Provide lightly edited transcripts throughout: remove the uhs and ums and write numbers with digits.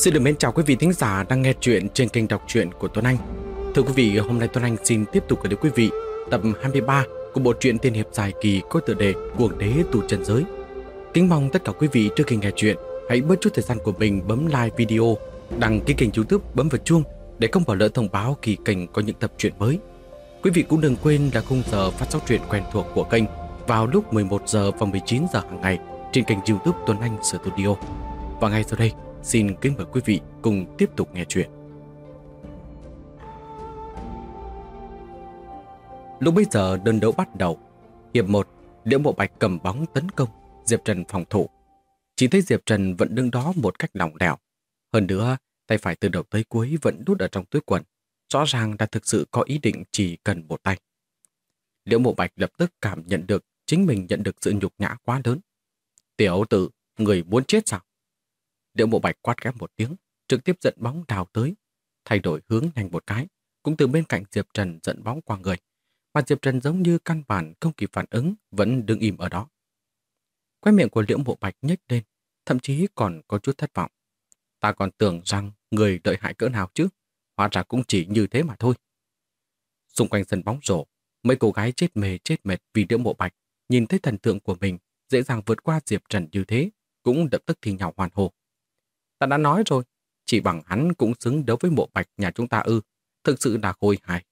Xin được mến chào quý vị thính giả đang nghe chuyện trên kênh đọc truyện của Tuấn Anh. Thưa quý vị, hôm nay Tuấn Anh xin tiếp tục gửi đến quý vị tập 23 của bộ truyện tiên hiệp dài kỳ có tựa đề Cuồng đế tù trần giới. Kính mong tất cả quý vị trước khi nghe chuyện hãy bớt chút thời gian của mình bấm like video, đăng ký kênh YouTube, bấm vào chuông để không bỏ lỡ thông báo khi kênh có những tập truyện mới. Quý vị cũng đừng quên là khung giờ phát sóng truyện quen thuộc của kênh vào lúc 11 giờ và 19 giờ hàng ngày trên kênh YouTube Tuấn Anh Studio. Và ngay sau đây, xin kính mời quý vị cùng tiếp tục nghe chuyện. Lúc bấy giờ đơn đấu bắt đầu. Hiệp 1, Liễu Mộ Bạch cầm bóng tấn công, Diệp Trần phòng thủ. Chỉ thấy Diệp Trần vẫn đứng đó một cách lỏng lẻo. Hơn nữa, tay phải từ đầu tới cuối vẫn đút ở trong túi quần. Rõ ràng đã thực sự có ý định chỉ cần một tay. Liễu Mộ Bạch lập tức cảm nhận được chính mình nhận được sự nhục nhã quá lớn. Tiểu tử, người muốn chết sao? Liễu Mộ Bạch quát khẽ một tiếng, trực tiếp dẫn bóng đào tới, thay đổi hướng nhanh một cái, cũng từ bên cạnh Diệp Trần dẫn bóng qua người, mà Diệp Trần giống như căn bản không kịp phản ứng, vẫn đứng im ở đó. Khóe miệng của Liễu Mộ Bạch nhếch lên, thậm chí còn có chút thất vọng. Ta còn tưởng rằng người lợi hại cỡ nào chứ, hóa ra cũng chỉ như thế mà thôi. Xung quanh sân bóng rổ, mấy cô gái chết mệt vì Liễu Mộ Bạch nhìn thấy thần tượng của mình dễ dàng vượt qua Diệp Trần như thế, cũng lập tức thì nhào hoan hô. Ta đã nói rồi, chỉ bằng hắn cũng xứng đấu với Mộ Bạch nhà chúng ta ư, thực sự là khôi hài.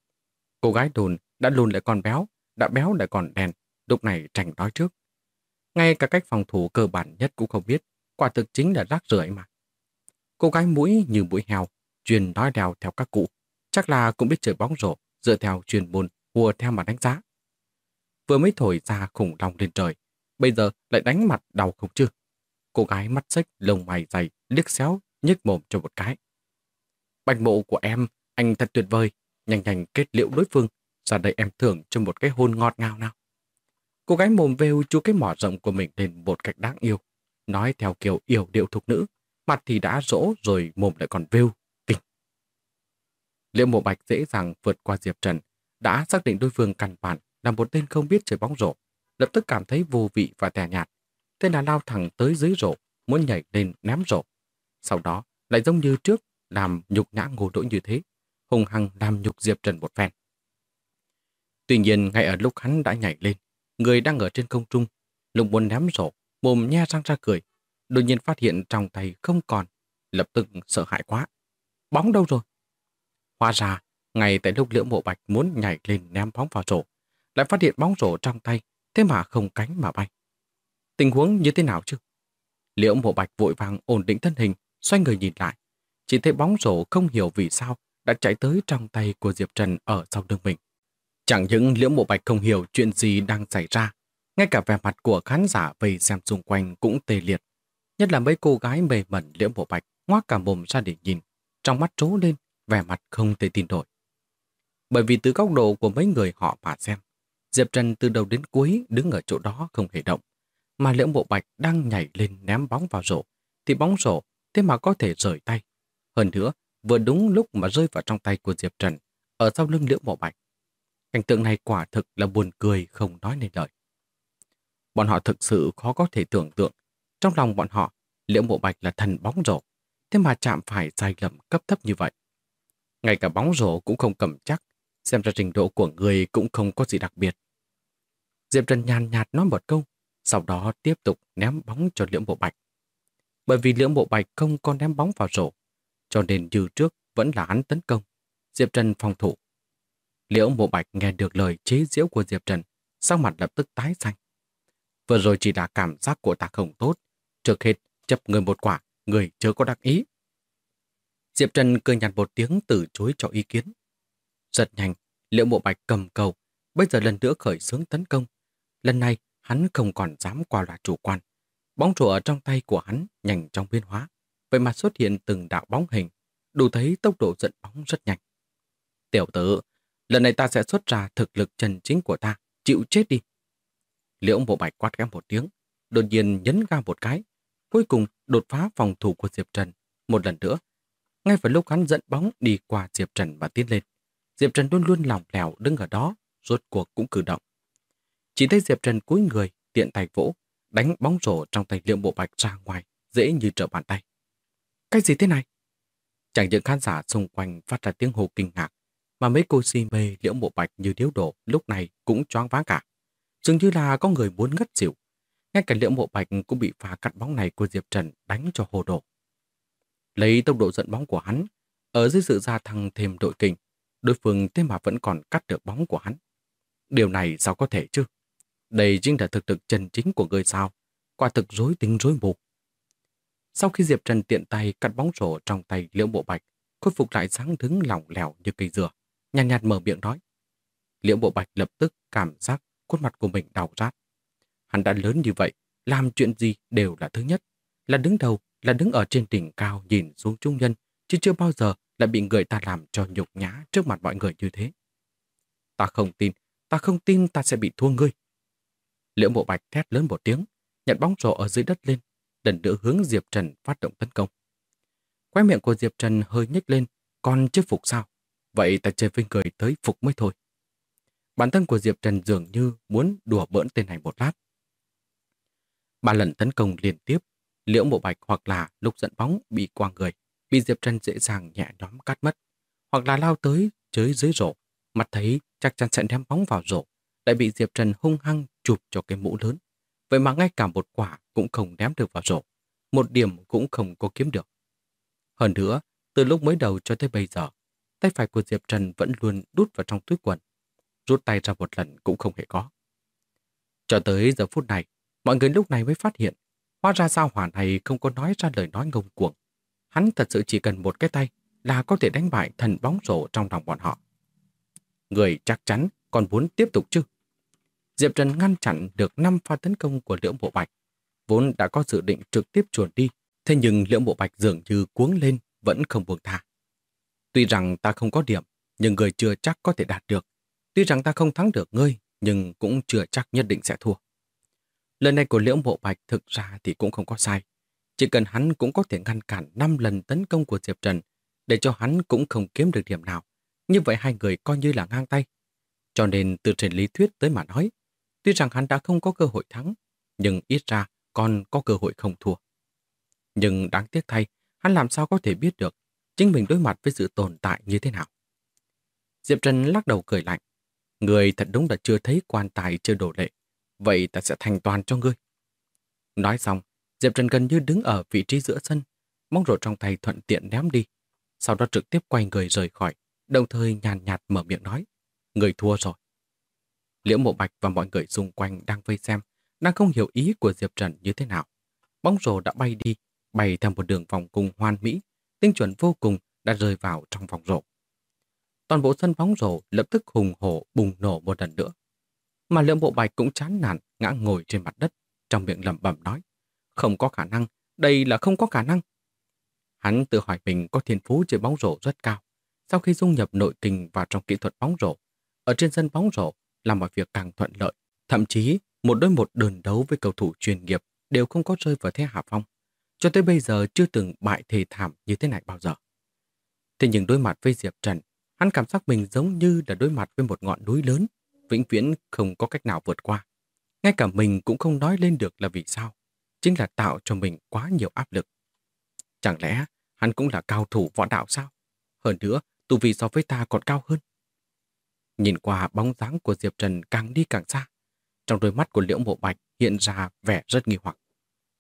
Cô gái đồn đã lùn lại còn béo, đã béo lại còn đen, lúc này tranh nói trước. Ngay cả cách phòng thủ cơ bản nhất cũng không biết, quả thực chính là rác rưởi mà. Cô gái mũi như mũi heo, chuyên nói đèo theo các cụ, chắc là cũng biết chơi bóng rổ, dựa theo chuyên môn, hùa theo mà đánh giá. Vừa mới thổi ra khủng long lên trời, bây giờ lại đánh mặt đau không chứ? Cô gái mắt xếch, lông mày dày, liếc xéo, nhếch mồm cho một cái. Bạch Mộ của em, anh thật tuyệt vời, nhanh nhanh kết liễu đối phương, ra đây em thưởng cho một cái hôn ngọt ngào nào. Cô gái mồm vêu chu cái mỏ rộng của mình lên một cách đáng yêu, nói theo kiểu yểu điệu thục nữ, mặt thì đã rỗ rồi mồm lại còn vêu, kinh. Liễu Mộ Bạch dễ dàng vượt qua Diệp Trần, đã xác định đối phương căn bản là một tên không biết chơi bóng rổ, lập tức cảm thấy vô vị và tẻ nhạt. Thế là lao thẳng tới dưới rổ, muốn nhảy lên ném rổ. Sau đó lại giống như trước làm nhục nhã Ngô Đỗ như thế, hùng hăng làm nhục Diệp Trần một phen. Tuy nhiên ngay ở lúc hắn đã nhảy lên, người đang ở trên không trung, lúc muốn ném rổ, mồm nhe răng ra cười, đột nhiên phát hiện trong tay không còn, lập tức sợ hãi quá. Bóng đâu rồi? Hóa ra, ngay tại lúc Liễu Mộ Bạch muốn nhảy lên ném bóng vào rổ, lại phát hiện bóng rổ trong tay, thế mà không cánh mà bay. Tình huống như thế nào chứ? Liễu Mộ Bạch vội vàng ổn định thân hình, xoay người nhìn lại. Chỉ thấy bóng rổ không hiểu vì sao đã chạy tới trong tay của Diệp Trần ở sau lưng mình. Chẳng những Liễu Mộ Bạch không hiểu chuyện gì đang xảy ra, ngay cả vẻ mặt của khán giả vây xem xung quanh cũng tê liệt. Nhất là mấy cô gái mê mẩn Liễu Mộ Bạch ngoác cả mồm ra để nhìn, trong mắt trố lên, vẻ mặt không thể tin nổi. Bởi vì từ góc độ của mấy người họ mà xem, Diệp Trần từ đầu đến cuối đứng ở chỗ đó không hề động. Mà Liễu Mộ Bạch đang nhảy lên ném bóng vào rổ, thì bóng rổ thế mà có thể rời tay. Hơn nữa, vừa đúng lúc mà rơi vào trong tay của Diệp Trần, ở sau lưng Liễu Mộ Bạch. Cảnh tượng này quả thực là buồn cười không nói nên lời. Bọn họ thực sự khó có thể tưởng tượng, trong lòng bọn họ, Liễu Mộ Bạch là thần bóng rổ, thế mà chạm phải sai lầm cấp thấp như vậy. Ngay cả bóng rổ cũng không cầm chắc, xem ra trình độ của người cũng không có gì đặc biệt. Diệp Trần nhàn nhạt nói một câu, sau đó tiếp tục ném bóng cho Liễu Mộ Bạch. Bởi vì Liễu Mộ Bạch không có ném bóng vào rổ, cho nên như trước vẫn là hắn tấn công, Diệp Trần phòng thủ. Liễu Mộ Bạch nghe được lời chế giễu của Diệp Trần, sắc mặt lập tức tái xanh. Vừa rồi chỉ là cảm giác của ta không tốt, trước hết chấp người một quả, người chưa có đắc ý. Diệp Trần cười nhạt một tiếng từ chối cho ý kiến. Rất nhanh, Liễu Mộ Bạch cầm cầu, bây giờ lần nữa khởi xướng tấn công. Lần này, hắn không còn dám qua loa chủ quan. Bóng rổ ở trong tay của hắn nhanh chóng biến hóa, vậy mà xuất hiện từng đạo bóng hình, đủ thấy tốc độ dẫn bóng rất nhanh. Tiểu tử, lần này ta sẽ xuất ra thực lực chân chính của ta, chịu chết đi. Liễu Mộ Bạch quát khẽ một tiếng, đột nhiên nhấn ga một cái, cuối cùng đột phá phòng thủ của Diệp Trần một lần nữa. Ngay vào lúc hắn dẫn bóng đi qua Diệp Trần và tiến lên, Diệp Trần luôn luôn lỏng lẻo đứng ở đó, rốt cuộc cũng cử động. Chỉ thấy Diệp Trần cúi người, tiện tay vỗ, đánh bóng rổ trong tay Liễu Mộ Bạch ra ngoài, dễ như trở bàn tay. Cái gì thế này? Chẳng những khán giả xung quanh phát ra tiếng hô kinh ngạc, mà mấy cô si mê Liễu Mộ Bạch như điếu đổ lúc này cũng choáng váng cả. Dường như là có người muốn ngất xỉu. Ngay cả Liễu Mộ Bạch cũng bị pha cắt bóng này của Diệp Trần đánh cho hồ đồ. Lấy tốc độ dẫn bóng của hắn, ở dưới sự gia tăng thêm đội kình, đối phương thế mà vẫn còn cắt được bóng của hắn. Điều này sao có thể chứ? Đây chính là thực lực chân chính của người sao. Quả thực rối tinh rối mù. Sau khi Diệp Trần tiện tay cắt bóng rổ trong tay Liễu Bộ Bạch, khôi phục lại dáng đứng lỏng lẻo như cây dừa, nhàn nhạt mở miệng nói. Liễu Bộ Bạch lập tức cảm giác khuôn mặt của mình đau rát. Hắn đã lớn như vậy, làm chuyện gì đều là thứ nhất, là đứng đầu, là đứng ở trên đỉnh cao nhìn xuống trung nhân, chứ chưa bao giờ lại bị người ta làm cho nhục nhã trước mặt mọi người như thế. Ta không tin ta sẽ bị thua ngươi. Liễu Bộ Bạch thét lớn một tiếng, nhặt bóng rổ ở dưới đất lên, lần nữa hướng Diệp Trần phát động tấn công. Khóe miệng của Diệp Trần hơi nhếch lên, còn chưa phục sao? Vậy ta chơi với người tới phục mới thôi. Bản thân của Diệp Trần dường như muốn đùa bỡn tên này một lát. 3 lần tấn công liên tiếp, Liễu Mộ Bạch hoặc là lúc dẫn bóng bị qua người, bị Diệp Trần dễ dàng nhẹ nhõm cắt mất, hoặc là lao tới chơi dưới rổ, mặt thấy chắc chắn sẽ ném bóng vào rổ, lại bị Diệp Trần hung hăng chụp cho cái mũ lớn. Vậy mà ngay cả một quả cũng không ném được vào rổ, một điểm cũng không có kiếm được. Hơn nữa, từ lúc mới đầu cho tới bây giờ, tay phải của Diệp Trần vẫn luôn đút vào trong túi quần, rút tay ra một lần cũng không hề có. Cho tới giờ phút này, mọi người lúc này mới phát hiện, hóa ra sao Hỏa này không có nói ra lời nói ngông cuồng. Hắn thật sự chỉ cần một cái tay là có thể đánh bại thần bóng rổ trong lòng bọn họ. Người chắc chắn còn muốn tiếp tục chứ? Diệp Trần ngăn chặn được 5 pha tấn công của Liễu Mộ Bạch, vốn đã có dự định trực tiếp chuồn đi, thế nhưng Liễu Mộ Bạch dường như cuống lên vẫn không buông tha. Tuy rằng ta không có điểm, nhưng người chưa chắc có thể đạt được. Tuy rằng ta không thắng được ngươi, nhưng cũng chưa chắc nhất định sẽ thua. Lần này của Liễu Mộ Bạch thực ra thì cũng không có sai. Chỉ cần hắn cũng có thể ngăn cản 5 lần tấn công của Diệp Trần, để cho hắn cũng không kiếm được điểm nào. Như vậy hai người coi như là ngang tay. Cho nên từ trên lý thuyết tới mà nói, tuy rằng hắn đã không có cơ hội thắng, nhưng ít ra còn có cơ hội không thua. Nhưng đáng tiếc thay, hắn làm sao có thể biết được chính mình đối mặt với sự tồn tại như thế nào. Diệp Trần lắc đầu cười lạnh. Người thật đúng là chưa thấy quan tài chưa đổ lệ. Vậy ta sẽ thành toàn cho ngươi. Nói xong, Diệp Trần gần như đứng ở vị trí giữa sân, bóng rổ trong tay thuận tiện ném đi. Sau đó trực tiếp quay người rời khỏi, đồng thời nhàn nhạt mở miệng nói. Người thua rồi. Liễu Mộ Bạch và mọi người xung quanh đang vây xem, đang không hiểu ý của Diệp Trần như thế nào. Bóng rổ đã bay đi, bay theo một đường vòng cung hoàn mỹ, tinh chuẩn vô cùng đã rơi vào trong vòng rổ. Toàn bộ sân bóng rổ lập tức hùng hổ bùng nổ một lần nữa. Mà Liễu Mộ Bạch cũng chán nản ngã ngồi trên mặt đất, trong miệng lẩm bẩm nói. Không có khả năng, đây là không có khả năng. Hắn tự hỏi mình có thiên phú chơi bóng rổ rất cao. Sau khi dung nhập nội kình vào trong kỹ thuật bóng rổ, ở trên sân bóng rổ làm mọi việc càng thuận lợi. Thậm chí, một đối một đơn đấu với cầu thủ chuyên nghiệp đều không có rơi vào thế hạ phong. Cho tới bây giờ chưa từng bại thê thảm như thế này bao giờ. Thế nhưng đối mặt với Diệp Trần, hắn cảm giác mình giống như là đối mặt với một ngọn núi lớn, vĩnh viễn không có cách nào vượt qua. Ngay cả mình cũng không nói lên được là vì sao. Chính là tạo cho mình quá nhiều áp lực. Chẳng lẽ hắn cũng là cao thủ võ đạo sao? Hơn nữa, tu vi so với ta còn cao hơn. Nhìn qua bóng dáng của Diệp Trần càng đi càng xa. Trong đôi mắt của Liễu Mộ Bạch hiện ra vẻ rất nghi hoặc.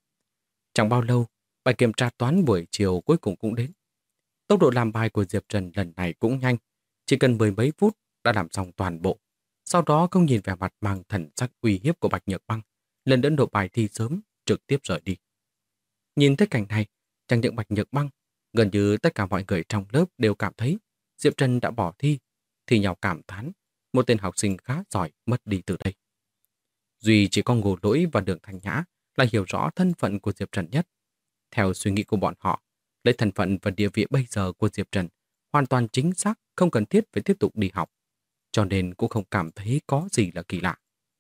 Chẳng bao lâu, bài kiểm tra toán buổi chiều cuối cùng cũng đến. Tốc độ làm bài của Diệp Trần lần này cũng nhanh. Chỉ cần 10 mấy phút đã làm xong toàn bộ. Sau đó không nhìn vẻ mặt mang thần sắc uy hiếp của Bạch Nhược Băng, lần nữa nộp bài thi sớm, trực tiếp rời đi. Nhìn thấy cảnh này, chẳng những Bạch Nhược Băng, gần như tất cả mọi người trong lớp đều cảm thấy Diệp Trần đã bỏ thi, thì nhau cảm thán, một tên học sinh khá giỏi mất đi từ đây. Duy chỉ có Ngô Lỗi và Đường Thanh Nhã là hiểu rõ thân phận của Diệp Trần nhất. Theo suy nghĩ của bọn họ, lấy thân phận và địa vị bây giờ của Diệp Trần, hoàn toàn chính xác không cần thiết phải tiếp tục đi học, cho nên cũng không cảm thấy có gì là kỳ lạ.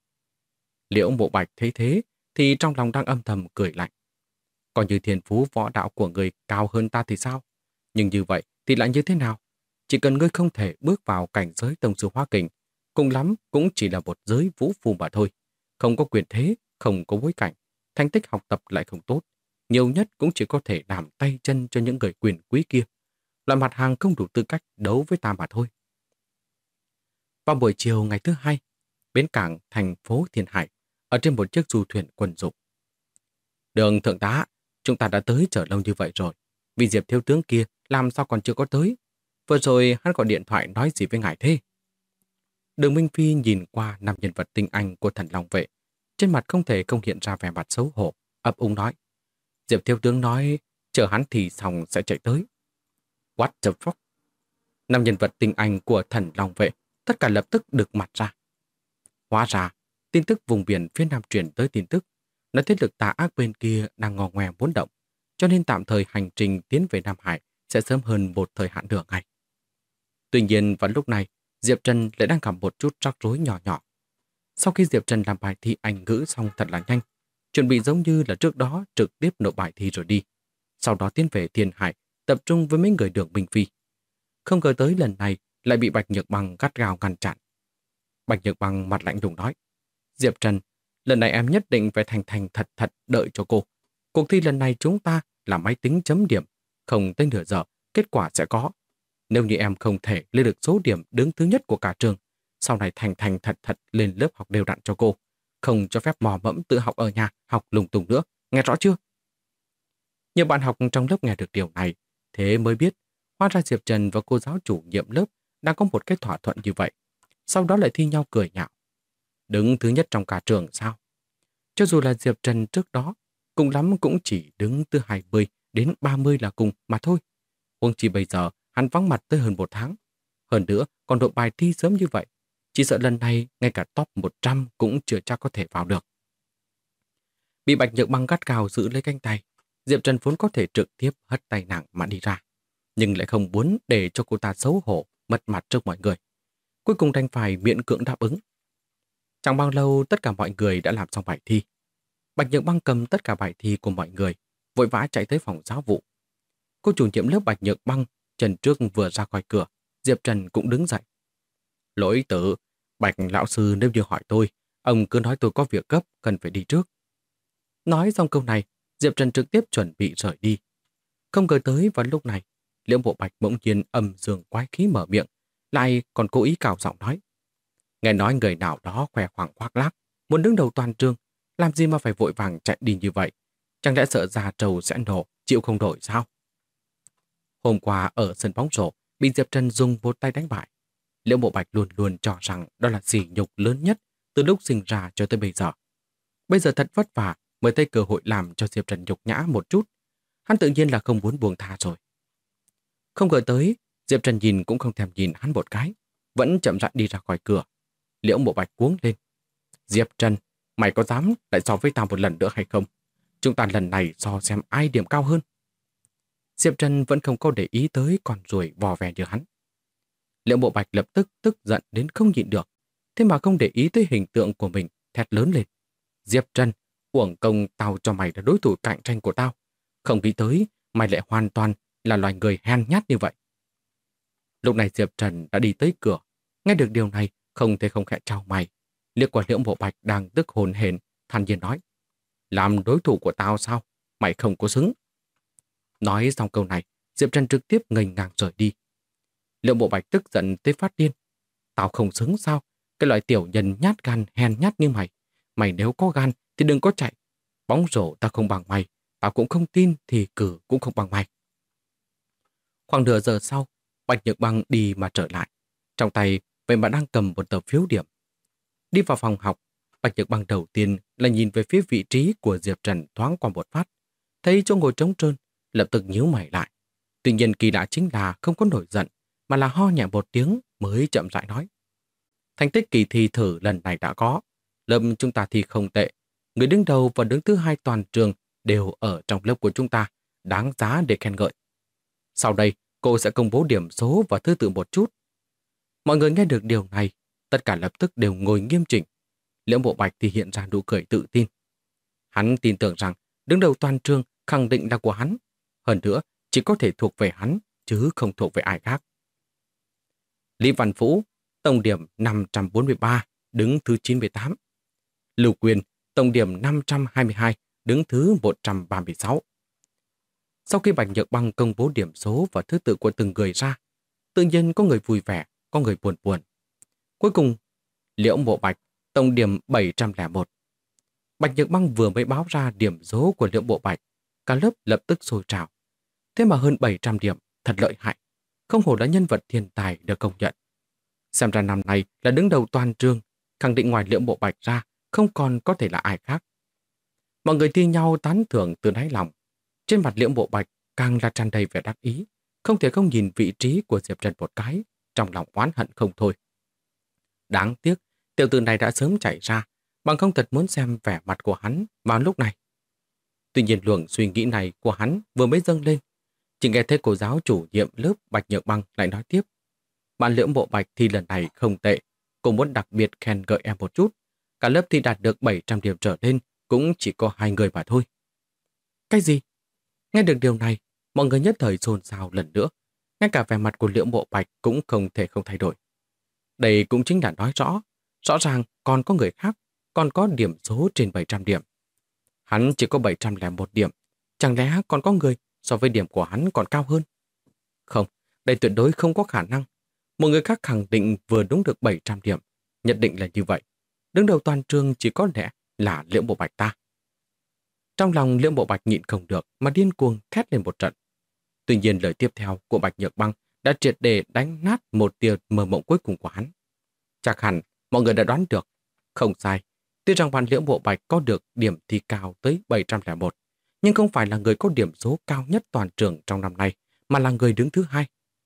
Liễu Mộ Bạch thấy thế thì trong lòng đang âm thầm cười lạnh. Còn như thiên phú võ đạo của người cao hơn ta thì sao? Nhưng như vậy thì lại như thế nào? Chỉ cần ngươi không thể bước vào cảnh giới tông sư hóa kình, cùng lắm cũng chỉ là một giới vũ phu mà thôi. Không có quyền thế, không có bối cảnh, thành tích học tập lại không tốt. nhiều nhất cũng chỉ có thể làm tay chân cho những người quyền quý kia. Loại mặt hàng không đủ tư cách đấu với ta mà thôi. Vào buổi chiều ngày thứ hai, bến cảng thành phố Thiên Hải, ở trên một chiếc du thuyền quân dụng. Đường thượng tá, chúng ta đã tới chờ lâu như vậy rồi. Vì Diệp thiếu tướng kia làm sao còn chưa có tới? Vừa rồi hắn gọi điện thoại nói gì với ngài thế? Đường Minh Phi nhìn qua năm nhân vật tinh anh của Thần Long Vệ. Trên mặt không thể không hiện ra vẻ mặt xấu hổ, ấp úng nói. Diệp thiếu tướng nói, chờ hắn thì xong sẽ chạy tới. What the fuck? Năm nhân vật tinh anh của Thần Long Vệ, tất cả lập tức được mặt ra. Hóa ra, tin tức vùng biển phía Nam truyền tới tin tức, nói thế lực tà ác bên kia đang ngò ngoe muốn động, cho nên tạm thời hành trình tiến về Nam Hải sẽ sớm hơn một thời hạn nửa ngày. Tuy nhiên vào lúc này, Diệp Trần lại đang gặp một chút rắc rối nhỏ nhỏ. Sau khi Diệp Trần làm bài thi Anh ngữ xong thật là nhanh, chuẩn bị giống như là trước đó trực tiếp nộp bài thi rồi đi. Sau đó tiến về Thiên Hải, tập trung với mấy người Đường Minh Phi. Không ngờ tới lần này lại bị Bạch Nhược Bằng gắt gao ngăn chặn. Bạch Nhược Bằng mặt lạnh lùng nói, Diệp Trần, lần này em nhất định phải thành thành thật thật đợi cho cô. Cuộc thi lần này chúng ta là máy tính chấm điểm, không tới nửa giờ, kết quả sẽ có. Nếu như em không thể lên được số điểm đứng thứ nhất của cả trường, sau này thành thành thật thật lên lớp học đều đặn cho cô. Không cho phép mò mẫm tự học ở nhà, học lung tung nữa, nghe rõ chưa? Nhiều bạn học trong lớp nghe được điều này, thế mới biết, hóa ra Diệp Trần và cô giáo chủ nhiệm lớp đang có một cái thỏa thuận như vậy. Sau đó lại thi nhau cười nhạo. Đứng thứ nhất trong cả trường sao? Cho dù là Diệp Trần trước đó, cùng lắm cũng chỉ đứng từ 20 đến 30 là cùng mà thôi. Huống chi bây giờ hắn vắng mặt tới hơn một tháng. Hơn nữa, còn nộp bài thi sớm như vậy. Chỉ sợ lần này ngay cả top 100 cũng chưa chắc có thể vào được. Bị Bạch Nhược Băng gắt gao giữ lấy cánh tay, Diệp Trần vốn có thể trực tiếp hất tay nặng mà đi ra. Nhưng lại không muốn để cho cô ta xấu hổ, mất mặt trước mọi người. Cuối cùng đành phải miễn cưỡng đáp ứng. Chẳng bao lâu tất cả mọi người đã làm xong bài thi. Bạch Nhược Băng cầm tất cả bài thi của mọi người, vội vã chạy tới phòng giáo vụ. Cô chủ nhiệm lớp Bạch Nhược Băng, Trần Trước vừa ra khỏi cửa, Diệp Trần cũng đứng dậy. Lỗi tử, Bạch lão sư nếu như hỏi tôi, ông cứ nói tôi có việc gấp, cần phải đi trước. Nói xong câu này, Diệp Trần trực tiếp chuẩn bị rời đi. Không ngờ tới vào lúc này, Liễu Bộ Bạch bỗng nhiên âm dương quái khí mở miệng, lại còn cố ý cào giọng nói. Nghe nói người nào đó khoe khoang khoác lác, muốn đứng đầu toàn trường, làm gì mà phải vội vàng chạy đi như vậy? Chẳng lẽ sợ da trâu sẽ nổ, chịu không nổi sao? Hôm qua ở sân bóng rổ, bị Diệp Trần dùng một tay đánh bại. Liễu Bộ Bạch luôn luôn cho rằng đó là sỉ nhục lớn nhất từ lúc sinh ra cho tới bây giờ. Bây giờ thật vất vả mới thấy cơ hội làm cho Diệp Trần nhục nhã một chút. Hắn tự nhiên là không muốn buông tha rồi. Không ngờ tới, Diệp Trần nhìn cũng không thèm nhìn hắn một cái, vẫn chậm rãi đi ra khỏi cửa. Liễu Bộ Bạch cuống lên. Diệp Trần, mày có dám lại so với tao một lần nữa hay không? Chúng ta lần này so xem ai điểm cao hơn. Diệp Trần vẫn không có để ý tới con ruồi vò vè như hắn. Liễu Bộ Bạch lập tức tức giận đến không nhịn được, thế mà không để ý tới hình tượng của mình, thét lớn lên. Diệp Trần, uổng công tao cho mày là đối thủ cạnh tranh của tao. Không nghĩ tới, mày lại hoàn toàn là loài người hèn nhát như vậy. Lúc này Diệp Trần đã đi tới cửa, nghe được điều này không thể không khẽ chau mày. Liếc qua Liễu Bộ Bạch đang tức hồn hển, thản nhiên nói. Làm đối thủ của tao sao? Mày không có xứng. Nói xong câu này, Diệp Trần trực tiếp ngây ngang rời đi. Liễu Bộ Bạch tức giận tới phát điên. Tao không xứng sao? Cái loại tiểu nhân nhát gan hèn nhát như mày. Mày nếu có gan thì đừng có chạy. Bóng rổ tao không bằng mày. Tao cũng không tin thì cử cũng không bằng mày. Khoảng nửa giờ sau, Bạch Nhược Băng đi mà trở lại. Trong tay, vậy mà đang cầm một tờ phiếu điểm. Đi vào phòng học, Bạch Nhược Băng đầu tiên là nhìn về phía vị trí của Diệp Trần thoáng qua một phát. Thấy chỗ ngồi trống trơn, lập tức nhíu mày lại. Tuy nhiên kỳ lạ chính là không có nổi giận, mà là ho nhẹ một tiếng mới chậm rãi nói. Thành tích kỳ thi thử lần này đã có. Lớp chúng ta thi không tệ. Người đứng đầu và đứng thứ hai toàn trường đều ở trong lớp của chúng ta, đáng giá để khen ngợi. Sau đây, cô sẽ công bố điểm số và thứ tự một chút. Mọi người nghe được điều này, tất cả lập tức đều ngồi nghiêm chỉnh. Liễu Bộ Bạch thì hiện ra nụ cười tự tin. Hắn tin tưởng rằng đứng đầu toàn trường khẳng định là của hắn. Hơn nữa, chỉ có thể thuộc về hắn, chứ không thuộc về ai khác. Lý Văn Vũ, tổng điểm 543, đứng thứ 98. Lưu Quyền, tổng điểm 522, đứng thứ 136. Sau khi Bạch Nhược Băng công bố điểm số và thứ tự của từng người ra, tự nhiên có người vui vẻ, có người buồn buồn. Cuối cùng, Liễu Mộ Bạch tổng điểm 701. Bạch Nhược Băng vừa mới báo ra điểm số của Liễu Mộ Bạch, cả lớp lập tức sôi trào. Thế mà hơn 700 điểm, thật lợi hại. Không hổ là nhân vật thiên tài được công nhận. Xem ra năm nay là đứng đầu toàn trường, khẳng định ngoài Liễu Mộ Bạch ra, không còn có thể là ai khác. Mọi người thi nhau tán thưởng từ đáy lòng. Trên mặt Liễu Mộ Bạch càng là tràn đầy vẻ đắc ý, không thể không nhìn vị trí của Diệp Trần một cái, trong lòng oán hận không thôi. Đáng tiếc, tiểu tử này đã sớm chạy ra, bằng không thật muốn xem vẻ mặt của hắn vào lúc này. Tuy nhiên luồng suy nghĩ này của hắn vừa mới dâng lên, chỉ nghe thấy cô giáo chủ nhiệm lớp Bạch Nhược Băng lại nói tiếp. Bạn Liễu Mộ Bạch thi lần này không tệ, cô muốn đặc biệt khen ngợi em một chút. Cả lớp thi đạt được 700 điểm trở lên, cũng chỉ có 2 người mà thôi. Cái gì? Nghe được điều này, mọi người nhất thời xôn xao lần nữa. Ngay cả vẻ mặt của Liễu Mộ Bạch cũng không thể không thay đổi. Đây cũng chính là nói rõ ràng còn có người khác, còn có điểm số trên 700 điểm. Hắn chỉ có 701 điểm, chẳng lẽ còn có người so với điểm của hắn còn cao hơn? Không, đây tuyệt đối không có khả năng. Một người khác khẳng định vừa đúng được 700 điểm, nhất định là như vậy. Đứng đầu toàn trường chỉ có lẽ là Liễu Mộ Bạch ta. Trong lòng Liễu Mộ Bạch nhịn không được mà điên cuồng thét lên một trận. Tuy nhiên lời tiếp theo của Bạch Nhược Băng đã triệt để đánh nát một tia mơ mộng cuối cùng của hắn. Chắc hẳn mọi người đã đoán được. Không sai, tuy rằng bạn Liễu Mộ Bạch có được điểm thi cao tới 701, nhưng không phải là người có điểm số cao nhất toàn trường trong năm nay, mà là người đứng thứ 2.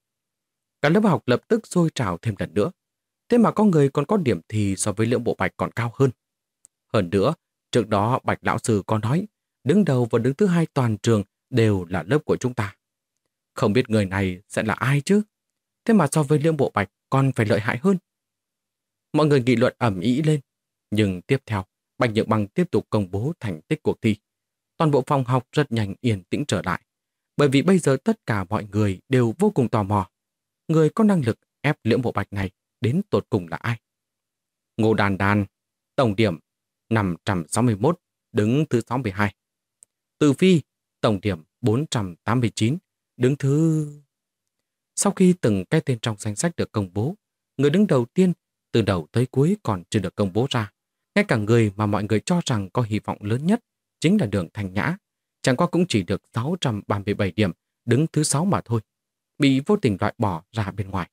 Cả lớp học lập tức sôi trào thêm lần nữa. Thế mà có người còn có điểm thi so với Liễu Mộ Bạch còn cao hơn. Hơn nữa, trước đó Bạch Lão Sư có nói, đứng đầu và đứng thứ 2 toàn trường đều là lớp của chúng ta. Không biết người này sẽ là ai chứ? Thế mà so với Liễu Mộ Bạch còn phải lợi hại hơn. Mọi người nghị luận ầm ĩ lên. Nhưng tiếp theo, Bạch Nhược Băng tiếp tục công bố thành tích cuộc thi. Toàn bộ phòng học rất nhanh yên tĩnh trở lại. Bởi vì bây giờ tất cả mọi người đều vô cùng tò mò. Người có năng lực ép Liễu Mộ Bạch này đến tột cùng là ai? Ngô Đan Đan, tổng điểm 561, đứng thứ 62. Từ Phi, tổng điểm 489, đứng thứ... Sau khi từng cái tên trong danh sách được công bố, người đứng đầu tiên từ đầu tới cuối còn chưa được công bố ra. Ngay cả người mà mọi người cho rằng có hy vọng lớn nhất chính là Đường Thanh Nhã, chẳng qua cũng chỉ được 637 điểm, đứng thứ 6 mà thôi, bị vô tình loại bỏ ra bên ngoài.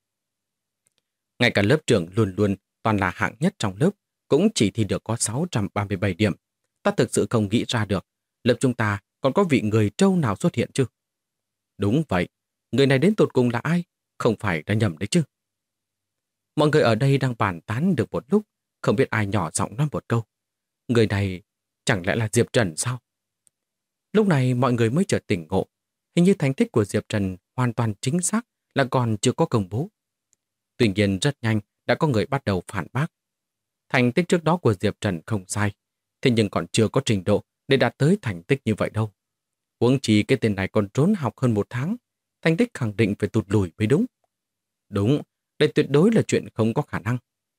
Ngay cả lớp trưởng luôn luôn toàn là hạng nhất trong lớp, cũng chỉ thi được có 637 điểm. Ta thực sự không nghĩ ra được, lớp chúng ta còn có vị người trâu nào xuất hiện chứ? Đúng vậy, người này đến tột cùng là ai? Không phải đã nhầm đấy chứ? Mọi người ở đây đang bàn tán được một lúc, không biết ai nhỏ giọng nói một câu. Người này chẳng lẽ là Diệp Trần sao? Lúc này mọi người mới chợt tỉnh ngộ. Hình như thành tích của Diệp Trần hoàn toàn chính xác là còn chưa có công bố. Tuy nhiên rất nhanh đã có người bắt đầu phản bác. Thành tích trước đó của Diệp Trần không sai, thế nhưng còn chưa có trình độ để đạt tới thành tích như vậy đâu. Huống chi cái tên này còn trốn học hơn 1 tháng, thành tích khẳng định phải tụt lùi mới đúng. Đúng, đây tuyệt đối là chuyện không có khả năng.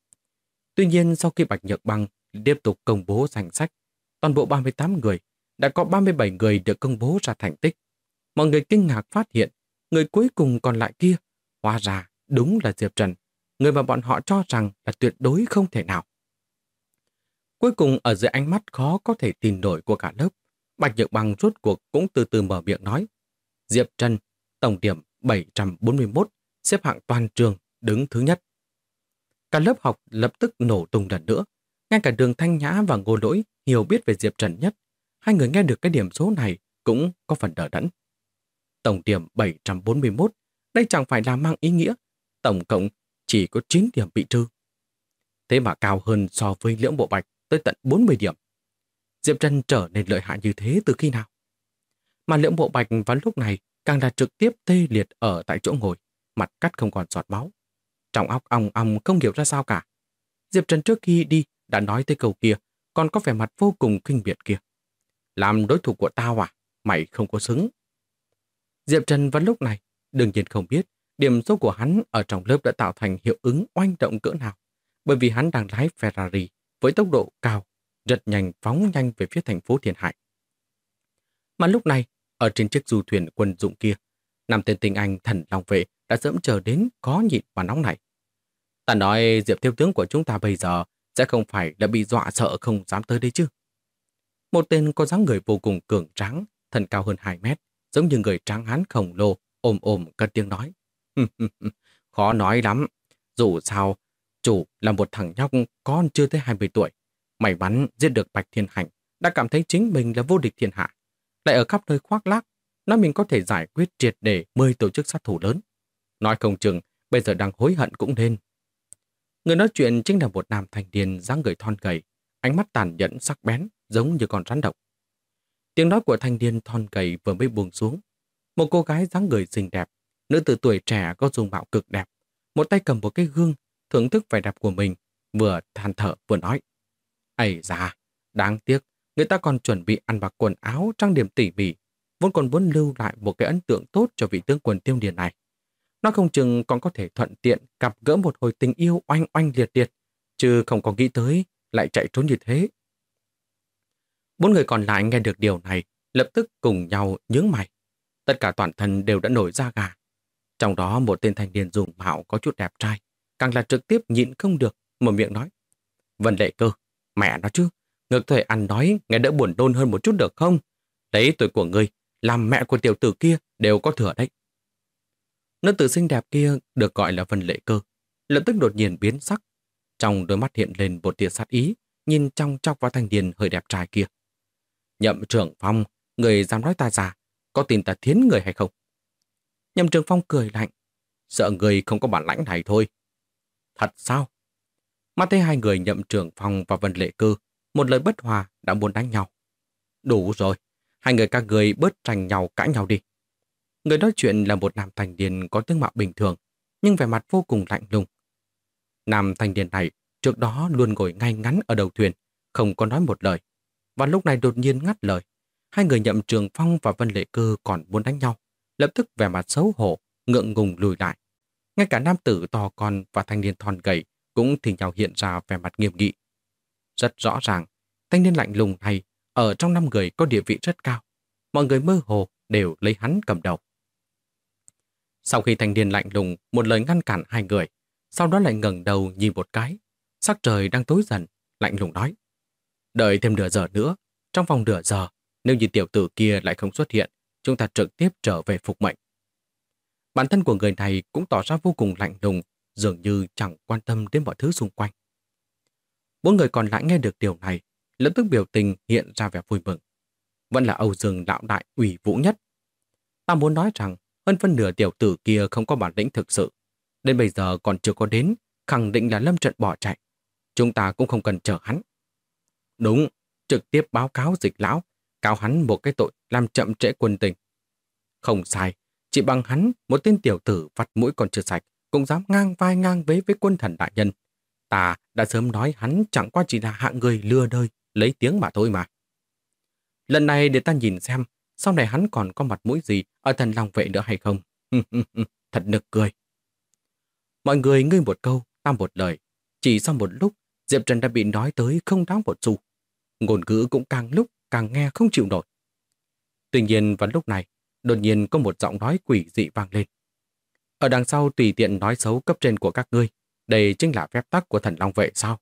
Tuy nhiên sau khi Bạch Nhược Băng tiếp tục công bố danh sách, toàn bộ 38 người, đã có 37 người được công bố ra thành tích. Mọi người kinh ngạc phát hiện, người cuối cùng còn lại kia, hóa ra đúng là Diệp Trần, người mà bọn họ cho rằng là tuyệt đối không thể nào. Cuối cùng ở dưới ánh mắt khó có thể tin nổi của cả lớp, Bạch Nhược Băng rốt cuộc cũng từ từ mở miệng nói. Diệp Trần, tổng điểm 741, xếp hạng toàn trường, đứng thứ nhất. Cả lớp học lập tức nổ tung lần nữa. Ngay cả Đường Thanh Nhã và Ngô Lỗi hiểu biết về Diệp Trần nhất. Hai người nghe được cái điểm số này cũng có phần đỡ đẫn. Tổng điểm 741, đây chẳng phải là mang ý nghĩa. Tổng cộng chỉ có 9 điểm bị trừ. Thế mà cao hơn so với Liễu Mộ Bạch tới tận 40 điểm. Diệp Trần trở nên lợi hại như thế từ khi nào? Mà Liễu Mộ Bạch vào lúc này càng là trực tiếp tê liệt ở tại chỗ ngồi, mặt cắt không còn giọt máu. Trong óc ong ong không hiểu ra sao cả. Diệp Trần trước khi đi đã nói tới câu kia, còn có vẻ mặt vô cùng khinh miệt kia. Làm đối thủ của tao à? Mày không có xứng. Diệp Trần vào lúc này đương nhiên không biết điểm số của hắn ở trong lớp đã tạo thành hiệu ứng oanh động cỡ nào, bởi vì hắn đang lái Ferrari với tốc độ cao, rất nhanh phóng nhanh về phía thành phố Thiên Hải. Mà lúc này, Ở trên chiếc du thuyền quân dụng kia, năm tên tinh anh thần long vệ đã sớm chờ đến khó nhịn và nóng nảy. Ta nói Diệp thiếu tướng của chúng ta bây giờ sẽ không phải là bị dọa sợ không dám tới đây chứ. Một tên có dáng người vô cùng cường tráng, thân cao hơn 2 mét, giống như người tráng hán khổng lồ, ôm ôm cất tiếng nói. Khó nói lắm. Dù sao, chủ là một thằng nhóc con chưa tới 20 tuổi. May mắn giết được Bạch Thiên Hành, đã cảm thấy chính mình là vô địch thiên hạ. Lại ở khắp nơi khoác lác, nói mình có thể giải quyết triệt để 10 tổ chức sát thủ lớn. Nói không chừng, bây giờ đang hối hận cũng nên. Người nói chuyện chính là một nam thanh niên dáng người thon gầy, ánh mắt tàn nhẫn sắc bén, giống như con rắn độc. Tiếng nói của thanh niên thon gầy vừa mới buông xuống. Một cô gái dáng người xinh đẹp, nữ tử tuổi trẻ có dung mạo cực đẹp, một tay cầm một cái gương, thưởng thức vẻ đẹp của mình, vừa than thở vừa nói. Ây da, đáng tiếc, người ta còn chuẩn bị ăn mặc quần áo trang điểm tỉ mỉ, vốn còn muốn lưu lại một cái ấn tượng tốt cho vị tướng quân Tiêu Điền này. Nó không chừng còn có thể thuận tiện gặp gỡ một hồi tình yêu oanh oanh liệt liệt, chứ không có nghĩ tới lại chạy trốn như thế. 4 người còn lại nghe được điều này, lập tức cùng nhau nhướng mày. Tất cả toàn thân đều đã nổi da gà. Trong đó một tên thanh niên dùng mạo có chút đẹp trai, càng là trực tiếp nhịn không được, mở miệng nói. Vân Lệ Cơ, mẹ nó chứ, ngược thời ăn nói nghe đỡ buồn nôn hơn một chút được không? Lấy tuổi của ngươi, làm mẹ của tiểu tử kia đều có thừa đấy. Nữ tử xinh đẹp kia được gọi là Vân Lệ Cơ, lập tức đột nhiên biến sắc. Trong đôi mắt hiện lên một tia sát ý, nhìn trong chọc vào thanh niên hơi đẹp trai kia. Nhậm Trường Phong, người dám nói ta già, có tin ta thiến người hay không? Nhậm Trường Phong cười lạnh, sợ người không có bản lãnh này thôi. Thật sao? Mắt thấy hai người Nhậm Trường Phong và Vân Lệ Cơ, một lời bất hòa đã muốn đánh nhau. Đủ rồi, hai người các người bớt tranh nhau cãi nhau đi. Người nói chuyện là một nam thanh niên có tướng mạo bình thường, nhưng vẻ mặt vô cùng lạnh lùng. Nam thanh niên này trước đó luôn ngồi ngay ngắn ở đầu thuyền, không có nói một lời. Và lúc này đột nhiên ngắt lời. Hai người Nhậm Trường Phong và Vân Lệ Cơ còn muốn đánh nhau, lập tức vẻ mặt xấu hổ, ngượng ngùng lùi lại. Ngay cả nam tử to con và thanh niên thon gầy cũng thì nhau hiện ra vẻ mặt nghiêm nghị. Rất rõ ràng, thanh niên lạnh lùng này ở trong 5 người có địa vị rất cao. Mọi người mơ hồ đều lấy hắn cầm đầu. Sau khi thanh niên lạnh lùng một lời ngăn cản hai người, sau đó lại ngẩng đầu nhìn một cái. Sắc trời đang tối dần, lạnh lùng nói. Đợi thêm nửa giờ nữa, trong vòng nửa giờ, nếu như tiểu tử kia lại không xuất hiện, chúng ta trực tiếp trở về phục mệnh. Bản thân của người này cũng tỏ ra vô cùng lạnh lùng, dường như chẳng quan tâm đến mọi thứ xung quanh. 4 người còn lại nghe được điều này, lập tức biểu tình hiện ra vẻ vui mừng. Vẫn là Âu Dương lão đại ủy vũ nhất. Ta muốn nói rằng, hơn phân nửa tiểu tử kia không có bản lĩnh thực sự. Đến bây giờ còn chưa có đến, khẳng định là lâm trận bỏ chạy. Chúng ta cũng không cần chờ hắn. Đúng, trực tiếp báo cáo Dịch lão, cáo hắn một cái tội làm chậm trễ quân tình. Không sai, chỉ bằng hắn, một tên tiểu tử vắt mũi còn chưa sạch, cũng dám ngang vai ngang vế với quân thần đại nhân. Ta đã sớm nói hắn chẳng qua chỉ là hạng người lừa đời, lấy tiếng mà thôi mà. Lần này để ta nhìn xem, sau này hắn còn có mặt mũi gì ở thần Long Vệ nữa hay không. Thật nực cười. Mọi người ngươi một câu, ta một lời. Chỉ sau một lúc, Diệp Trần đã bị nói tới không đáng một xu. Ngôn ngữ cũng càng lúc càng nghe không chịu nổi. Tuy nhiên vào lúc này, đột nhiên có một giọng nói quỷ dị vang lên. Ở đằng sau tùy tiện nói xấu cấp trên của các ngươi, đây chính là phép tắc của thần Long Vệ sao?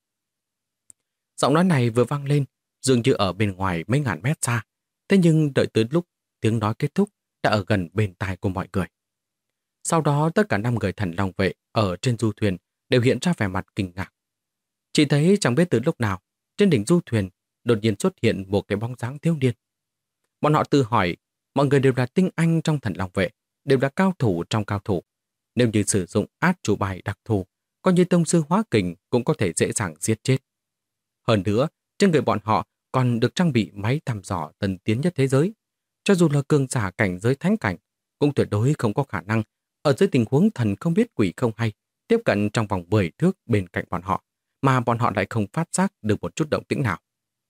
Giọng nói này vừa vang lên, dường như ở bên ngoài mấy ngàn mét xa. Thế nhưng đợi tới lúc tiếng nói kết thúc đã ở gần bên tai của mọi người. Sau đó tất cả 5 người thần Long Vệ ở trên du thuyền đều hiện ra vẻ mặt kinh ngạc. Chỉ thấy chẳng biết từ lúc nào, trên đỉnh du thuyền đột nhiên xuất hiện một cái bóng dáng thiếu niên. Bọn họ tự hỏi, mọi người đều là tinh anh trong thần Long Vệ, đều là cao thủ trong cao thủ. Nếu như sử dụng át chủ bài đặc thù, coi như tông sư hóa kình cũng có thể dễ dàng giết chết. Hơn nữa, trên người bọn họ còn được trang bị máy thăm dò tân tiến nhất thế giới. Cho dù là cường giả cảnh giới thánh cảnh, cũng tuyệt đối không có khả năng ở dưới tình huống thần không biết quỷ không hay tiếp cận trong vòng 10 thước bên cạnh bọn họ, mà bọn họ lại không phát giác được một chút động tĩnh nào.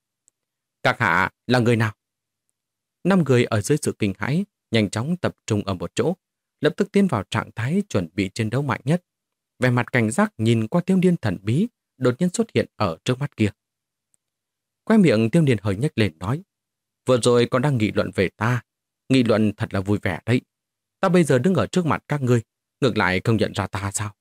Các hạ là người nào? 5 người ở dưới sự kinh hãi nhanh chóng tập trung ở một chỗ, lập tức tiến vào trạng thái chuẩn bị chiến đấu mạnh nhất. Vẻ mặt cảnh giác nhìn qua thiếu niên thần bí đột nhiên xuất hiện ở trước mắt kia. Quay miệng thiếu niên hơi nhếch lên nói, vừa rồi còn đang nghị luận về ta, Nghị luận thật là vui vẻ đấy. Ta bây giờ đứng ở trước mặt các ngươi, ngược lại không nhận ra ta sao?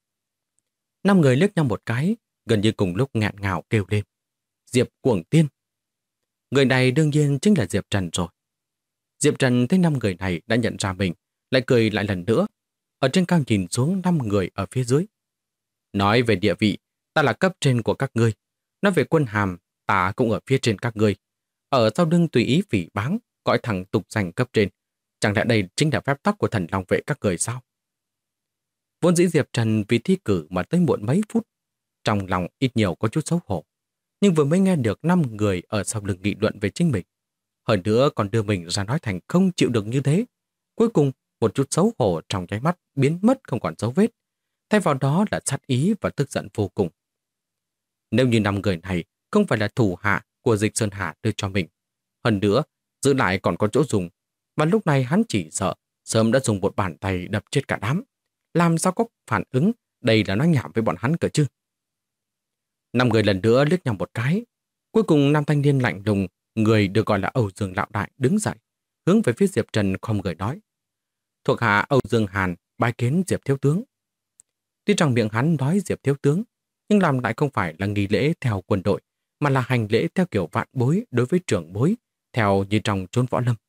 5 người liếc nhau một cái, gần như cùng lúc nghẹn ngào kêu lên. Diệp Cuồng Tiên. Người này đương nhiên chính là Diệp Trần rồi. Diệp Trần thấy 5 người này đã nhận ra mình, lại cười lại lần nữa. Ở trên cao nhìn xuống 5 người ở phía dưới. Nói về địa vị, ta là cấp trên của các ngươi. Nói về quân hàm, ta cũng ở phía trên các ngươi. Ở sau lưng tùy ý phỉ báng, gọi thẳng tục danh cấp trên. Chẳng lẽ đây chính là phép tắc của thần long vệ các người sao? Vốn dĩ Diệp Trần vì thi cử mà tới muộn mấy phút. Trong lòng ít nhiều có chút xấu hổ. Nhưng vừa mới nghe được 5 người ở sau lưng nghị luận về chính mình. Hơn nữa còn đưa mình ra nói thành không chịu được như thế. Cuối cùng, một chút xấu hổ trong nháy mắt biến mất không còn dấu vết. Thay vào đó là sát ý và tức giận vô cùng. Nếu như 5 người này không phải là thủ hạ của Dịch Sơn Hà đưa cho mình. Hơn nữa, giữ lại còn có chỗ dùng. Mà lúc này hắn chỉ sợ sớm đã dùng một bàn tay đập chết cả đám. Làm sao có phản ứng, đây là nói nhảm với bọn hắn cơ chứ. 5 người lần nữa liếc nhau một cái. Cuối cùng 5 thanh niên lạnh lùng, người được gọi là Âu Dương Lão Đại đứng dậy, hướng về phía Diệp Trần không người nói. Thuộc hạ Âu Dương Hàn bái kiến Diệp Thiếu Tướng. Tuy trong miệng hắn nói Diệp Thiếu Tướng, nhưng làm lại không phải là nghi lễ theo quân đội, mà là hành lễ theo kiểu vạn bối đối với trưởng bối, theo như trong chốn võ lâm.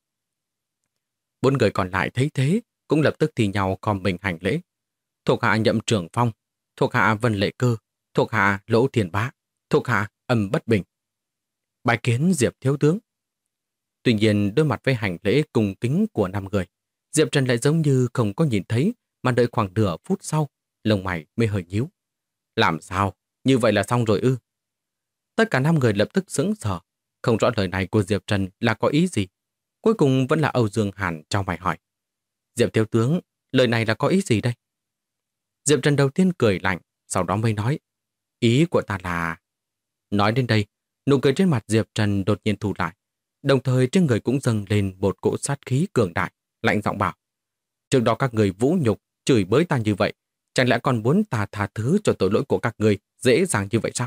4 người còn lại thấy thế, cũng lập tức thì nhau khom mình hành lễ. Thuộc hạ Nhậm Trưởng Phong, thuộc hạ Vân Lệ Cơ, thuộc hạ Lỗ Thiền Bá, thuộc hạ Âm Bất Bình. Bái kiến Diệp Thiếu Tướng. Tuy nhiên đối mặt với hành lễ cung kính của 5 người, Diệp Trần lại giống như không có nhìn thấy, mà đợi khoảng nửa phút sau, lông mày mới hơi nhíu. Làm sao? Như vậy là xong rồi ư? Tất cả 5 người lập tức sững sờ, không rõ lời này của Diệp Trần là có ý gì. Cuối cùng vẫn là Âu Dương Hàn trong mày hỏi. Diệp Thiếu Tướng, lời này là có ý gì đây? Diệp Trần đầu tiên cười lạnh, sau đó mới nói. Ý của ta là... Nói đến đây, nụ cười trên mặt Diệp Trần đột nhiên thu lại. Đồng thời trên người cũng dâng lên một cỗ sát khí cường đại, lạnh giọng bảo. Trước đó các người vũ nhục, chửi bới ta như vậy, chẳng lẽ còn muốn ta tha thứ cho tội lỗi của các người dễ dàng như vậy sao?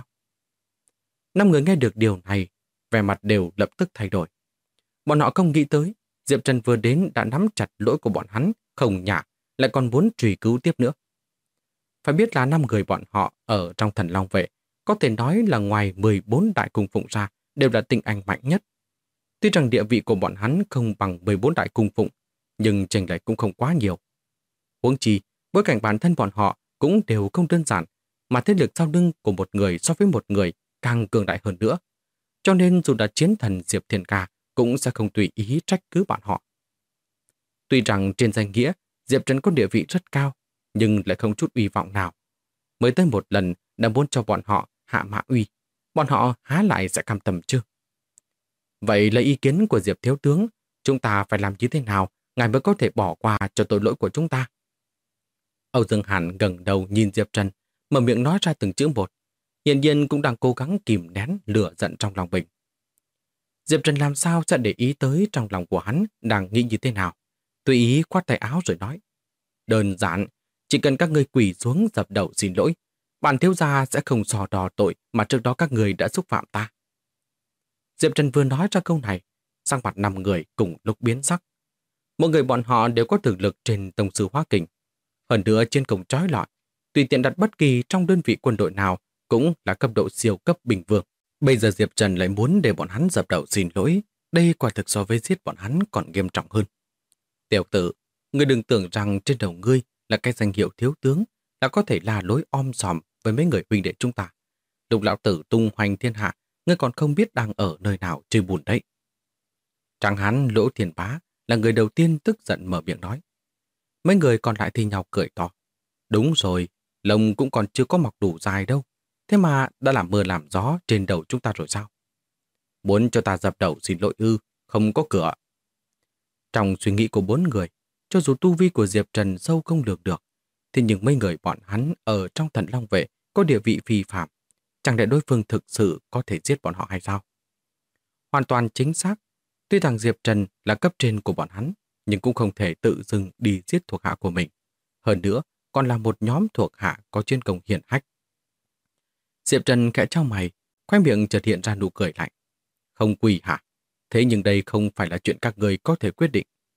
5 người nghe được điều này, vẻ mặt đều lập tức thay đổi. Bọn họ không nghĩ tới, Diệp Trần vừa đến đã nắm chặt lỗi của bọn hắn, không nhả, lại còn muốn truy cứu tiếp nữa. Phải biết là 5 người bọn họ ở trong Thần Long Vệ, có thể nói là ngoài 14 đại cung phụng ra, đều là tinh anh mạnh nhất. Tuy rằng địa vị của bọn hắn không bằng 14 đại cung phụng, nhưng chênh lệch cũng không quá nhiều. Huống chi, bối cảnh bản thân bọn họ cũng đều không đơn giản, mà thế lực sau lưng của một người so với một người càng cường đại hơn nữa. Cho nên dù là chiến thần Diệp Thiên Ca cũng sẽ không tùy ý trách cứ bọn họ. Tuy rằng trên danh nghĩa, Diệp Trần có địa vị rất cao, nhưng lại không chút uy vọng nào. Mới tới một lần đã muốn cho bọn họ hạ mã uy, bọn họ há lại sẽ cam tâm chứ? Vậy lấy ý kiến của Diệp Thiếu Tướng, chúng ta phải làm như thế nào ngài mới có thể bỏ qua cho tội lỗi của chúng ta? Âu Dương Hàn ngẩng đầu nhìn Diệp Trần, mở miệng nói ra từng chữ một. Hiển nhiên cũng đang cố gắng kìm nén lửa giận trong lòng mình. Diệp Trần làm sao sẽ để ý tới trong lòng của hắn đang nghĩ như thế nào? Tùy ý khoát tay áo rồi nói. Đơn giản, chỉ cần các ngươi quỳ xuống dập đầu xin lỗi, bản thiếu gia sẽ không so đo tội mà trước đó các người đã xúc phạm ta. Diệp Trần vừa nói ra câu này, sang mặt 5 người cùng lúc biến sắc. Mỗi người bọn họ đều có thực lực trên tông sư hóa kình. Hơn nữa trên cổng trói lọi, tùy tiện đặt bất kỳ trong đơn vị quân đội nào cũng là cấp độ siêu cấp bình vương. Bây giờ Diệp Trần lại muốn để bọn hắn dập đầu xin lỗi, đây quả thực so với giết bọn hắn còn nghiêm trọng hơn. Tiểu tử, ngươi đừng tưởng rằng trên đầu ngươi là cái danh hiệu thiếu tướng là có thể là lối om sòm với mấy người huynh đệ chúng ta. Lục lão tử tung hoành thiên hạ, ngươi còn không biết đang ở nơi nào chơi buồn đấy. Tráng hán Lỗ Thiền Bá là người đầu tiên tức giận mở miệng nói. Mấy người còn lại thì nhau cười to. Đúng rồi, lông cũng còn chưa có mọc đủ dài đâu. Thế mà đã làm mưa làm gió trên đầu chúng ta rồi sao? Muốn cho ta dập đầu xin lỗi ư, không có cửa. Trong suy nghĩ của 4 người, cho dù tu vi của Diệp Trần sâu không lường được, thì những mấy người bọn hắn ở trong Thần Long Vệ có địa vị phi phạm. Chẳng lẽ đối phương thực sự có thể giết bọn họ hay sao? Hoàn toàn chính xác. Tuy rằng Diệp Trần là cấp trên của bọn hắn, nhưng cũng không thể tự dưng đi giết thuộc hạ của mình. Hơn nữa, còn là một nhóm thuộc hạ có chuyên công hiển hách. Diệp Trần khẽ chau mày, khoe miệng chợt hiện ra nụ cười lạnh. Không quỳ hả? Thế nhưng đây không phải là chuyện các người có thể quyết định.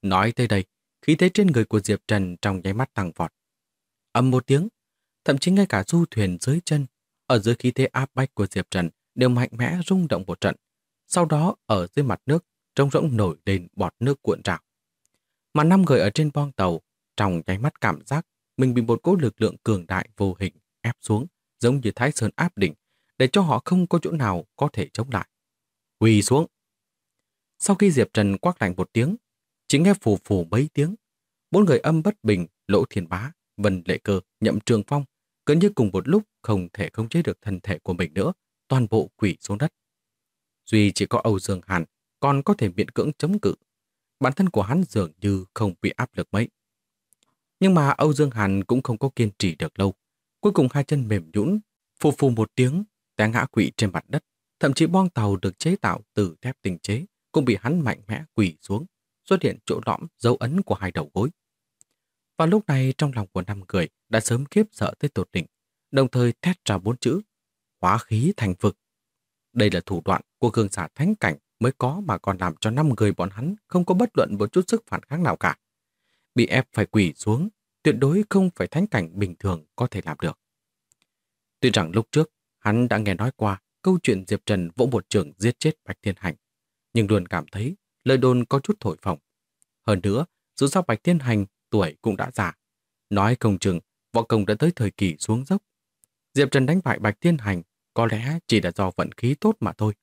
Nói tới đây, khí thế trên người của Diệp Trần trong nháy mắt tăng vọt. Ầm một tiếng, thậm chí ngay cả du thuyền dưới chân, ở dưới khí thế áp bách của Diệp Trần đều mạnh mẽ rung động một trận. Sau đó, ở dưới mặt nước, trông rỗng nổi lên bọt nước cuộn trào. Mà 5 người ở trên boong tàu, trong nháy mắt cảm giác mình bị một cỗ lực lượng cường đại vô hình ép xuống, giống như Thái Sơn áp đỉnh, để cho họ không có chỗ nào có thể chống lại. Quỳ xuống! Sau khi Diệp Trần quát lạnh một tiếng, chỉ nghe phù phù mấy tiếng, 4 người Âm Bất Bình, Lỗ Thiên Bá, Vân Lệ Cơ, Nhậm Trường Phong gần như cùng một lúc không thể khống chế được thân thể của mình nữa, toàn bộ quỳ xuống đất. Duy chỉ có Âu Dương Hàn còn có thể miễn cưỡng chống cự. Bản thân của hắn dường như không bị áp lực mấy. Nhưng mà Âu Dương Hàn cũng không có kiên trì được lâu. Cuối cùng hai chân mềm nhũn, phù phù một tiếng, té ngã quỵ trên mặt đất. Thậm chí boong tàu được chế tạo từ thép tinh chế cũng bị hắn mạnh mẽ quỳ xuống, xuất hiện chỗ lõm dấu ấn của hai đầu gối. Và lúc này trong lòng của 5 người đã sớm khiếp sợ tới tột đỉnh, đồng thời thét ra 4 chữ: hóa khí thành vực. Đây là thủ đoạn của cường giả thánh cảnh mới có mà còn làm cho 5 người bọn hắn không có bất luận một chút sức phản kháng nào cả. Bị ép phải quỳ xuống, tuyệt đối không phải thánh cảnh bình thường có thể làm được. Tuy rằng lúc trước hắn đã nghe nói qua câu chuyện Diệp Trần vỗ một trường giết chết Bạch Thiên Hành, nhưng luôn cảm thấy lời đồn có chút thổi phồng. Hơn nữa, dù sao Bạch Thiên Hành tuổi cũng đã già, nói không chừng võ công đã tới thời kỳ xuống dốc. Diệp Trần đánh bại Bạch Thiên Hành có lẽ chỉ là do vận khí tốt mà thôi.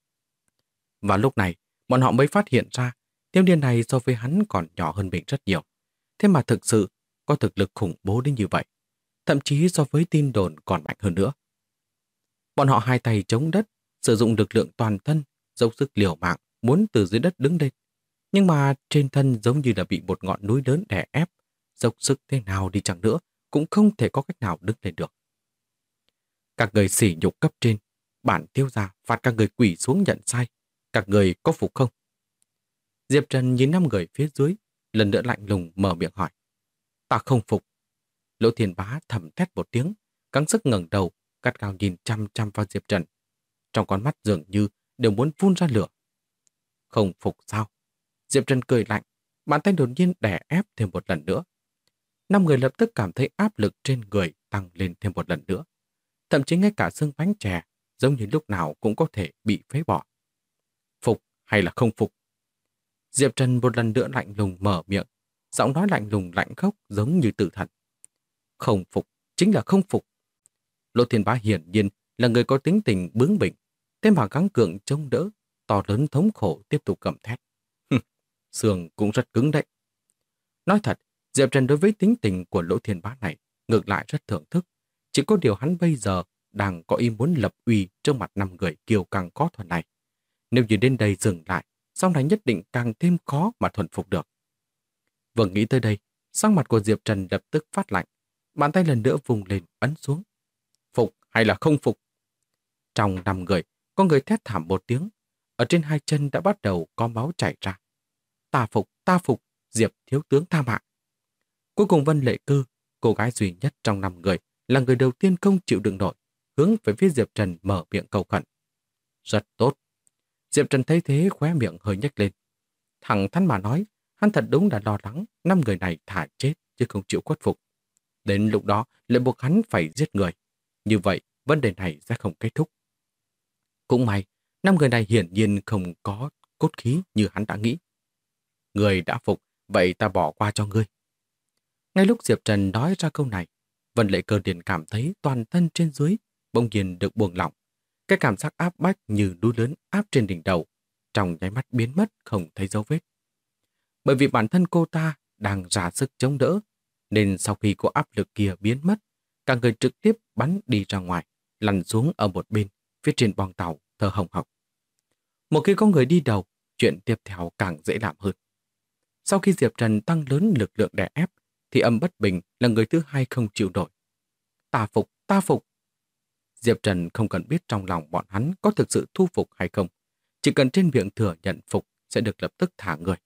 Và lúc này, bọn họ mới phát hiện ra thiếu niên này so với hắn còn nhỏ hơn mình rất nhiều. Thế mà thực sự có thực lực khủng bố đến như vậy. Thậm chí so với tin đồn còn mạnh hơn nữa. Bọn họ hai tay chống đất, sử dụng lực lượng toàn thân, dốc sức liều mạng, muốn từ dưới đất đứng lên. Nhưng mà trên thân giống như là bị một ngọn núi lớn đè ép, dốc sức thế nào đi chăng nữa, cũng không thể có cách nào đứng lên được. Các người sỉ nhục cấp trên, bản tiêu gia phạt các người quỳ xuống nhận sai. Các người có phục không? Diệp Trần nhìn 5 người phía dưới, lần nữa lạnh lùng mở miệng hỏi. Ta không phục. Lỗ Thiên Bá thầm thét một tiếng, căng sức ngẩng đầu, gắt gao nhìn chăm chăm vào Diệp Trần. Trong con mắt dường như đều muốn phun ra lửa. Không phục sao? Diệp Trần cười lạnh, bàn tay đột nhiên đè ép thêm một lần nữa. 5 người lập tức cảm thấy áp lực trên người tăng lên thêm một lần nữa. Thậm chí ngay cả xương bánh chè, giống như lúc nào cũng có thể bị phế bỏ. Phục hay là không phục? Diệp Trần một lần nữa lạnh lùng mở miệng, giọng nói lạnh lùng lạnh khốc giống như tự thần. Không phục, chính là không phục. Lỗ Thiên Bá hiển nhiên là người có tính tình bướng bỉnh, thế mà gắng gượng chống đỡ, to lớn thống khổ tiếp tục gầm thét. Xương cũng rất cứng đấy. Nói thật, Diệp Trần đối với tính tình của Lỗ Thiên Bá này ngược lại rất thưởng thức. Chỉ có điều hắn bây giờ đang có ý muốn lập uy trước mặt 5 người kiêu căng có thuần này. Nếu như đến đây dừng lại, sau này nhất định càng thêm khó mà thuần phục được. Vừa nghĩ tới đây, sắc mặt của Diệp Trần lập tức phát lạnh. Bàn tay lần nữa vùng lên, ấn xuống. Phục hay là không phục? Trong 5 người, có người thét thảm một tiếng. Ở trên hai chân đã bắt đầu có máu chảy ra. Ta phục, Diệp thiếu tướng tha mạng. Cuối cùng Vân Lệ Cư, cô gái duy nhất trong 5 người, là người đầu tiên không chịu đựng nổi, hướng về phía Diệp Trần mở miệng cầu khẩn. Rất tốt. Diệp Trần thấy thế khóe miệng hơi nhếch lên. Thẳng thắn mà nói, hắn thật đúng là lo lắng 5 người này thả chết chứ không chịu khuất phục. Đến lúc đó lại buộc hắn phải giết người. Như vậy, vấn đề này sẽ không kết thúc. Cũng may, 5 người này hiển nhiên không có cốt khí như hắn đã nghĩ. Người đã phục, vậy ta bỏ qua cho ngươi. Ngay lúc Diệp Trần nói ra câu này, Vân Lệ Cơ liền cảm thấy toàn thân trên dưới bỗng nhiên được buông lỏng. Cái cảm giác áp bách như núi lớn áp trên đỉnh đầu, trong nháy mắt biến mất không thấy dấu vết. Bởi vì bản thân cô ta đang ra sức chống đỡ, nên sau khi cô áp lực kia biến mất, cả người trực tiếp bắn đi ra ngoài, lăn xuống ở một bên, phía trên boong tàu, thở hồng hộc. Một khi có người đi đầu, chuyện tiếp theo càng dễ làm hơn. Sau khi Diệp Trần tăng lớn lực lượng đè ép, thì Âm Bất Bình là người thứ hai không chịu nổi. Ta phục, ta phục. Diệp Trần không cần biết trong lòng bọn hắn có thực sự thu phục hay không. Chỉ cần trên miệng thừa nhận phục sẽ được lập tức thả người.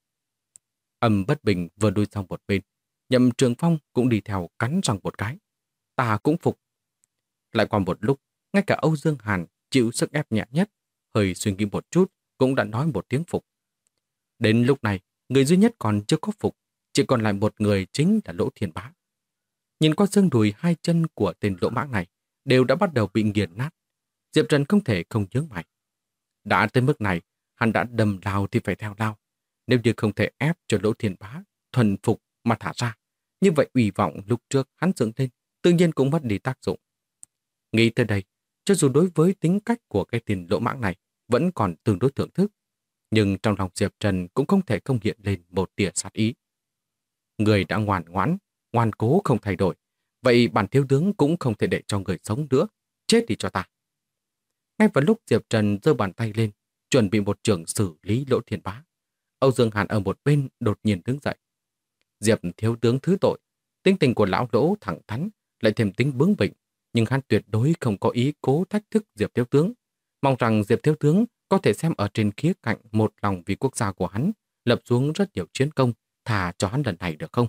Âm Bất Bình vừa đuôi sang một bên, Nhậm Trường Phong cũng đi theo cắn răng một cái. Ta cũng phục. Lại qua một lúc, ngay cả Âu Dương Hàn chịu sức ép nhẹ nhất, hơi suy nghĩ một chút cũng đã nói một tiếng phục. Đến lúc này, Người duy nhất còn chưa có phục, chỉ còn lại một người chính là Lỗ Thiên Bá. Nhìn qua xương đùi hai chân của tên lỗ mãng này đều đã bắt đầu bị nghiền nát. Diệp Trần không thể không nhướng mày. Đã tới mức này, hắn đã đầm lao thì phải theo lao. Nếu như không thể ép cho Lỗ Thiên Bá thuần phục mà thả ra, như vậy ủy vọng lúc trước hắn dựng lên tự nhiên cũng mất đi tác dụng. Nghĩ tới đây, cho dù đối với tính cách của cái tên lỗ mãng này vẫn còn tương đối thưởng thức, nhưng trong lòng Diệp Trần cũng không thể không hiện lên một tia sát ý. Người đã ngoan ngoãn, ngoan cố không thay đổi, vậy bản thiếu tướng cũng không thể để cho người sống nữa, chết đi cho ta. Ngay vào lúc Diệp Trần giơ bàn tay lên, chuẩn bị một trường xử lý Lỗ Thiên Bá, Âu Dương Hàn ở một bên đột nhiên đứng dậy. Diệp thiếu tướng thứ tội, tính tình của lão Lỗ thẳng thắn, lại thêm tính bướng bỉnh, nhưng hắn tuyệt đối không có ý cố thách thức Diệp thiếu tướng. Mong rằng Diệp thiếu tướng có thể xem ở trên khía cạnh một lòng vì quốc gia của hắn, lập xuống rất nhiều chiến công, thà cho hắn lần này được không?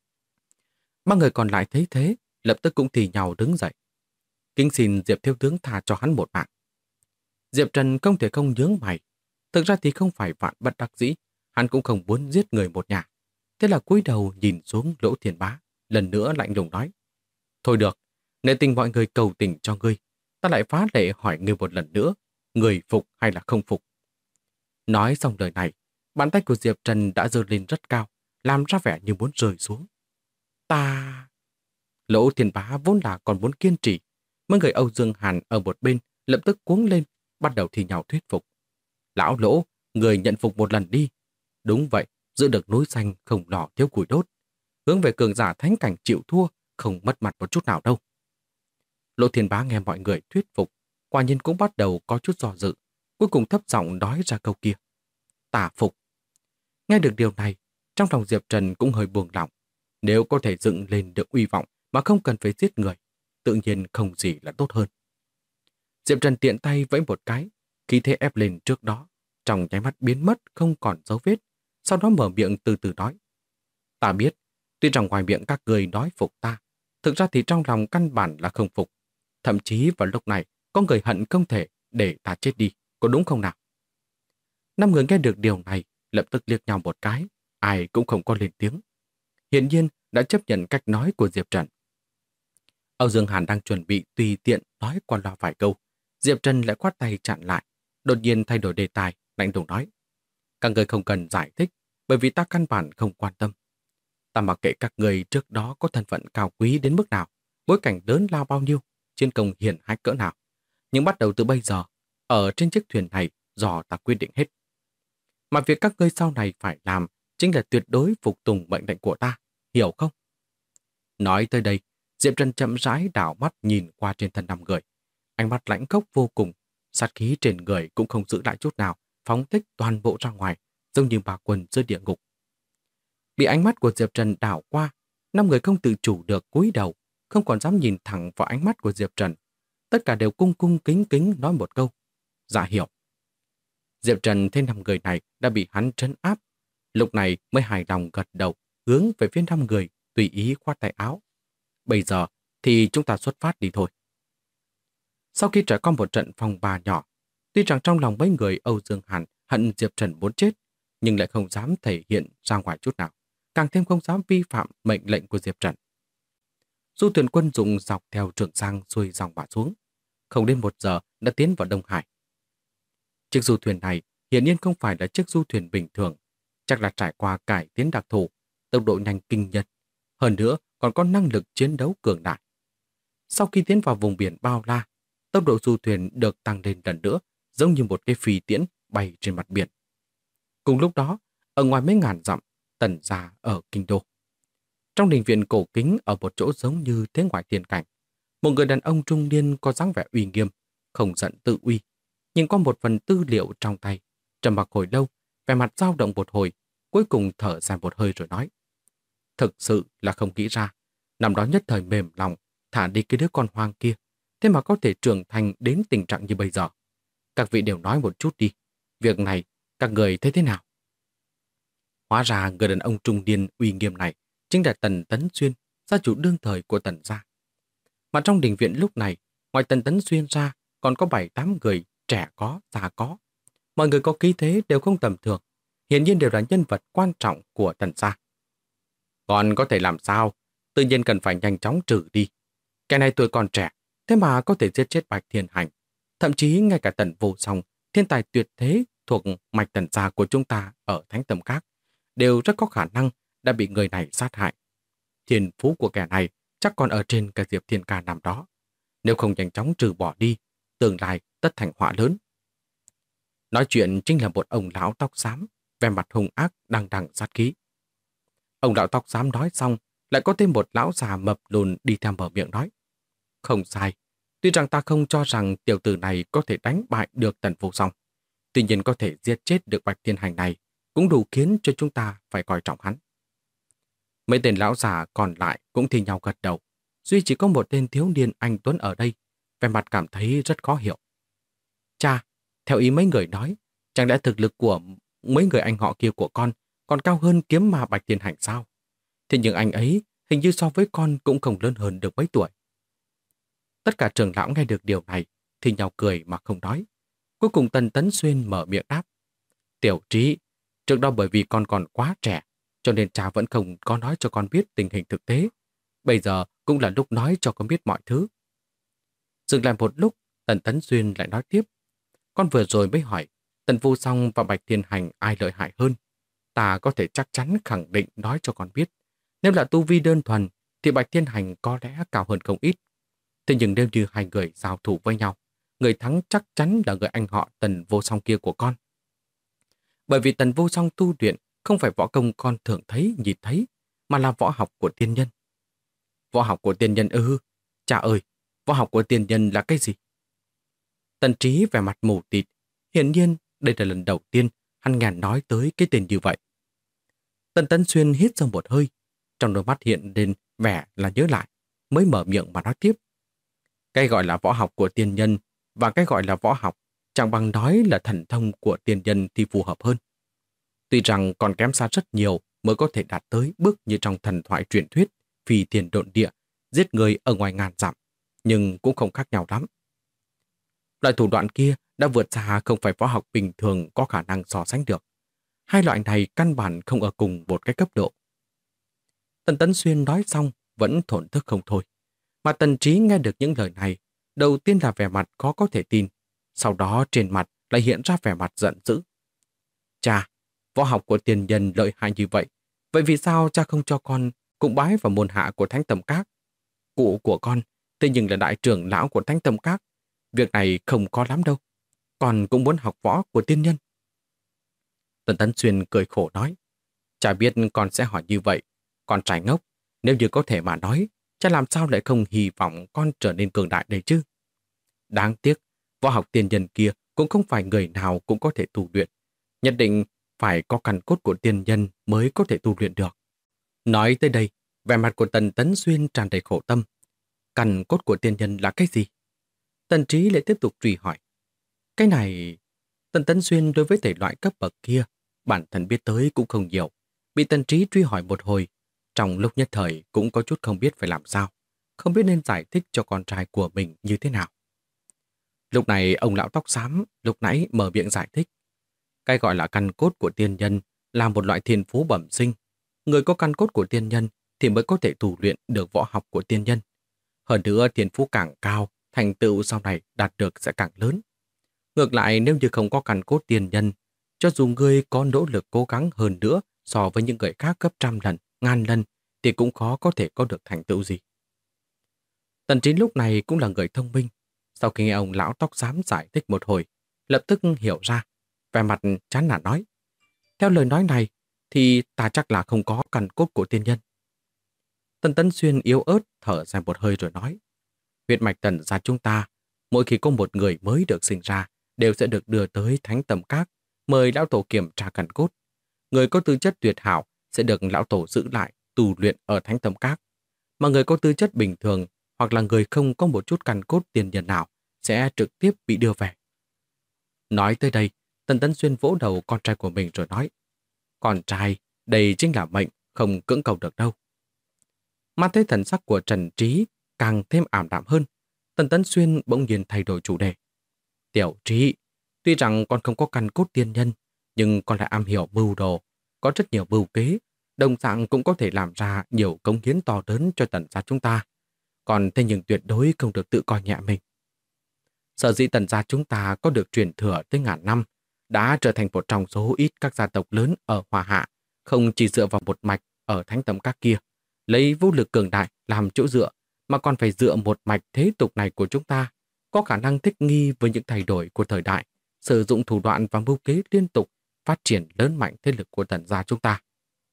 Ba người còn lại thấy thế, lập tức cũng thì nhau đứng dậy. Kính xin Diệp thiếu tướng tha cho hắn một mạng. Diệp Trần không thể không nhướng mày. Thực ra thì không phải vạn bất đắc dĩ, hắn cũng không muốn giết người một nhà. Thế là cúi đầu nhìn xuống Lỗ Thiên Bá, lần nữa lạnh lùng nói. Thôi được, nể tình mọi người cầu tình cho ngươi, ta lại phá lệ hỏi ngươi một lần nữa, người phục hay là không phục. Nói xong lời này, bàn tay của Diệp Trần đã giơ lên rất cao, làm ra vẻ như muốn rơi xuống. Ta... Lỗ Thiên Bá vốn là còn muốn kiên trì, mấy người Âu Dương Hàn ở một bên lập tức cuống lên, bắt đầu thì nhau thuyết phục. Lão Lỗ, người nhận phục một lần đi. Đúng vậy, giữ được núi xanh không lò thiếu củi đốt. Hướng về cường giả thánh cảnh chịu thua, không mất mặt một chút nào đâu. Lỗ Thiên Bá nghe mọi người thuyết phục, quả nhiên cũng bắt đầu có chút do dự, cuối cùng thấp giọng nói ra câu kia. Ta phục. Nghe được điều này, trong lòng Diệp Trần cũng hơi buông lỏng. Nếu có thể dựng lên được uy vọng mà không cần phải giết người, tự nhiên không gì là tốt hơn. Diệp Trần tiện tay vẫy một cái, khí thế ép lên trước đó, trong nháy mắt biến mất không còn dấu vết, sau đó mở miệng từ từ nói. Ta biết, tuy rằng ngoài miệng các người nói phục ta, thực ra thì trong lòng căn bản là không phục. Thậm chí vào lúc này, có người hận không thể để ta chết đi, có đúng không nào? 5 người nghe được điều này, lập tức liếc nhau một cái, ai cũng không có lên tiếng. Hiển nhiên đã chấp nhận cách nói của Diệp Trần. Âu Dương Hàn đang chuẩn bị tùy tiện nói qua loa vài câu, Diệp Trần lại quát tay chặn lại, đột nhiên thay đổi đề tài, lạnh lùng nói. Các người không cần giải thích, bởi vì ta căn bản không quan tâm. Ta mặc kệ các người trước đó có thân phận cao quý đến mức nào, bối cảnh lớn lao bao nhiêu, chiến công hiển hách cỡ nào. Nhưng bắt đầu từ bây giờ, ở trên chiếc thuyền này do ta quyết định hết. Mà việc các ngươi sau này phải làm chính là tuyệt đối phục tùng mệnh lệnh của ta, hiểu không? Nói tới đây, Diệp Trần chậm rãi đảo mắt nhìn qua trên thân 5 người. Ánh mắt lãnh khốc vô cùng, sát khí trên người cũng không giữ lại chút nào, phóng thích toàn bộ ra ngoài, giống như bà quần dưới địa ngục. Bị ánh mắt của Diệp Trần đảo qua, 5 người không tự chủ được cúi đầu, không còn dám nhìn thẳng vào ánh mắt của Diệp Trần. Tất cả đều cung cung kính kính nói một câu. Dạ hiểu. Diệp Trần thấy 5 người này đã bị hắn trấn áp. Lúc này mới hài lòng gật đầu, hướng về phía 5 người, tùy ý khoát tay áo. Bây giờ thì chúng ta xuất phát đi thôi. Sau khi trải qua một trận phong ba nhỏ, tuy rằng trong lòng mấy người Âu Dương Hàn hận Diệp Trần muốn chết, nhưng lại không dám thể hiện ra ngoài chút nào, càng thêm không dám vi phạm mệnh lệnh của Diệp Trần. Du thuyền quân dụng dọc theo Trường Giang xuôi dòng mà xuống, không đến 1 giờ đã tiến vào Đông Hải. Chiếc du thuyền này hiển nhiên không phải là chiếc du thuyền bình thường, chắc là trải qua cải tiến đặc thù, tốc độ nhanh kinh nhân, hơn nữa còn có năng lực chiến đấu cường đại. Sau khi tiến vào vùng biển bao la, tốc độ du thuyền được tăng lên lần nữa, giống như một cái phi tiễn bay trên mặt biển. Cùng lúc đó, ở ngoài mấy ngàn dặm, Tần gia ở kinh đô. Trong đình viện cổ kính ở một chỗ giống như thế ngoại tiên cảnh, một người đàn ông trung niên có dáng vẻ uy nghiêm, không giận tự uy, nhưng có một phần tư liệu trong tay, trầm mặc hồi lâu, vẻ mặt dao động một hồi, cuối cùng thở dài một hơi rồi nói. Thực sự là không nghĩ ra, năm đó nhất thời mềm lòng, thả đi cái đứa con hoang kia, thế mà có thể trưởng thành đến tình trạng như bây giờ. Các vị đều nói một chút đi, việc này các người thấy thế nào? Hóa ra người đàn ông trung niên uy nghiêm này chính là Tần Tấn Xuyên, gia chủ đương thời của Tần gia. Mà trong đình viện lúc này, ngoài Tần Tấn Xuyên ra, còn có 7-8 người, trẻ có, già có. Mọi người có khí thế đều không tầm thường, hiển nhiên đều là nhân vật quan trọng của Tần gia. Còn có thể làm sao? Tự nhiên cần phải nhanh chóng trừ đi. Cái này tuổi còn trẻ, thế mà có thể giết chết Bạch Thiên Hành. Thậm chí ngay cả Tần Vô Song, thiên tài tuyệt thế thuộc mạch Tần gia của chúng ta ở Thánh Tầm Các, đều rất có khả năng đã bị người này sát hại. Thiên phú của kẻ này chắc còn ở trên cả Diệp Thiên Ca năm đó. Nếu không nhanh chóng trừ bỏ đi, tương lai tất thành họa lớn. Nói chuyện chính là một ông lão tóc xám, vẻ mặt hung ác đằng đằng sát khí. Ông lão tóc xám nói xong, lại có thêm một lão già mập lùn đi theo mở miệng nói. Không sai, tuy rằng ta không cho rằng tiểu tử này có thể đánh bại được Tần Vô Song, tuy nhiên có thể giết chết được Bạch Thiên Hành này cũng đủ khiến cho chúng ta phải coi trọng hắn. Mấy tên lão già còn lại cũng thi nhau gật đầu, duy chỉ có một tên thiếu niên anh Tuấn ở đây, vẻ mặt cảm thấy rất khó hiểu. Cha, theo ý mấy người nói, chẳng lẽ thực lực của mấy người anh họ kia của con còn cao hơn kiếm ma Bạch Thiên Hành sao? Thế nhưng anh ấy hình như so với con cũng không lớn hơn được mấy tuổi. Tất cả trưởng lão nghe được điều này thì nhau cười mà không nói. Cuối cùng Tần Tấn Xuyên mở miệng đáp. Tiểu Trí, trước đó bởi vì con còn quá trẻ, cho nên cha vẫn không có nói cho con biết tình hình thực tế. Bây giờ cũng là lúc nói cho con biết mọi thứ. Dừng lại một lúc, Tần Tấn Xuyên lại nói tiếp. Con vừa rồi mới hỏi, Tần Vô Song và Bạch Thiên Hành ai lợi hại hơn? Ta có thể chắc chắn khẳng định nói cho con biết. Nếu là tu vi đơn thuần, thì Bạch Thiên Hành có lẽ cao hơn không ít. Thế nhưng nếu như hai người giao thủ với nhau, người thắng chắc chắn là người anh họ Tần Vô Song kia của con. Bởi vì Tần Vô Song tu luyện không phải võ công con thường thấy, nhìn thấy, mà là võ học của tiên nhân. Võ học của tiên nhân ư? Cha ơi, võ học của tiên nhân là cái gì? Tần Trí vẻ mặt mù tịt, hiển nhiên đây là lần đầu tiên hắn nghe nói tới cái tên như vậy. Tần Tấn Xuyên hít sâu một hơi, trong đôi mắt hiện lên vẻ là nhớ lại, mới mở miệng mà nói tiếp. Cái gọi là võ học của tiên nhân và cái gọi là võ học chẳng bằng nói là thần thông của tiên nhân thì phù hợp hơn. Tuy rằng còn kém xa rất nhiều mới có thể đạt tới bước như trong thần thoại truyền thuyết, phi thiên độn địa, giết người ở ngoài ngàn dặm, nhưng cũng không khác nhau lắm. Loại thủ đoạn kia đã vượt xa không phải võ học bình thường có khả năng so sánh được. Hai loại này căn bản không ở cùng một cái cấp độ. Tần Tấn Xuyên nói xong vẫn thổn thức không thôi. Mà Tần Trí nghe được những lời này, đầu tiên là vẻ mặt khó có thể tin, sau đó trên mặt lại hiện ra vẻ mặt giận dữ. Cha, võ học của tiền nhân lợi hại như vậy, vậy vì sao cha không cho con cũng bái vào môn hạ của Thánh Tầm Các? Cụ của con, thế nhưng là đại trưởng lão của Thánh Tầm Các. Việc này không có lắm đâu. Con cũng muốn học võ của tiên nhân. Tần Tấn Xuyên cười khổ nói. Cha biết con sẽ hỏi như vậy. Con trai ngốc. Nếu như có thể mà nói, cha làm sao lại không hy vọng con trở nên cường đại đây chứ? Đáng tiếc, võ học tiên nhân kia cũng không phải người nào cũng có thể tu luyện. Nhất định phải có căn cốt của tiên nhân mới có thể tu luyện được. Nói tới đây, vẻ mặt của Tần Tấn Xuyên tràn đầy khổ tâm. Căn cốt của tiên nhân là cái gì? Tần Trí lại tiếp tục truy hỏi. Cái này... Tần Tấn Xuyên đối với thể loại cấp bậc kia, bản thân biết tới cũng không nhiều. Bị Tần Trí truy hỏi một hồi, trong lúc nhất thời cũng có chút không biết phải làm sao, không biết nên giải thích cho con trai của mình như thế nào. Lúc này ông lão tóc xám lúc nãy mở miệng giải thích. Cái gọi là căn cốt của tiên nhân là một loại thiên phú bẩm sinh. Người có căn cốt của tiên nhân thì mới có thể tu luyện được võ học của tiên nhân. Hơn nữa thiên phú càng cao, thành tựu sau này đạt được sẽ càng lớn. Ngược lại nếu như không có căn cốt tiên nhân, cho dù ngươi có nỗ lực cố gắng hơn nữa so với những người khác gấp trăm lần, ngàn lần, thì cũng khó có thể có được thành tựu gì. Tần Trí lúc này cũng là người thông minh. Sau khi nghe ông lão tóc xám giải thích một hồi, lập tức hiểu ra, vẻ mặt chán nản nói. Theo lời nói này, thì ta chắc là không có căn cốt của tiên nhân. Tần Tấn Xuyên yếu ớt thở dài một hơi rồi nói. Huyết mạch Tần gia chúng ta, mỗi khi có một người mới được sinh ra, đều sẽ được đưa tới Thánh Tầm Các, mời lão tổ kiểm tra căn cốt. Người có tư chất tuyệt hảo sẽ được lão tổ giữ lại tu luyện ở Thánh Tầm Các, mà người có tư chất bình thường hoặc là người không có một chút căn cốt tiên nhân nào sẽ trực tiếp bị đưa về. Nói tới đây, Tần Tấn Xuyên vỗ đầu con trai của mình rồi nói. Con trai, đây chính là mệnh, không cưỡng cầu được đâu. Mà thấy thần sắc của Trần Trí càng thêm ảm đạm hơn, Tần Tấn Xuyên bỗng nhiên thay đổi chủ đề. Tiểu Trí, tuy rằng con không có căn cốt tiên nhân, nhưng còn lại am hiểu mưu đồ, có rất nhiều mưu kế, đồng dạng cũng có thể làm ra nhiều cống hiến to lớn cho Tần gia chúng ta. Còn thế nhưng tuyệt đối không được tự coi nhẹ mình. Sở dĩ Tần gia chúng ta có được truyền thừa tới ngàn năm, đã trở thành một trong số ít các gia tộc lớn ở Hoa Hạ, không chỉ dựa vào một mạch ở Thánh Tầm Các kia, lấy vũ lực cường đại làm chỗ dựa, mà còn phải dựa một mạch thế tục này của chúng ta, có khả năng thích nghi với những thay đổi của thời đại, sử dụng thủ đoạn và mưu kế liên tục, phát triển lớn mạnh thế lực của Tần gia chúng ta.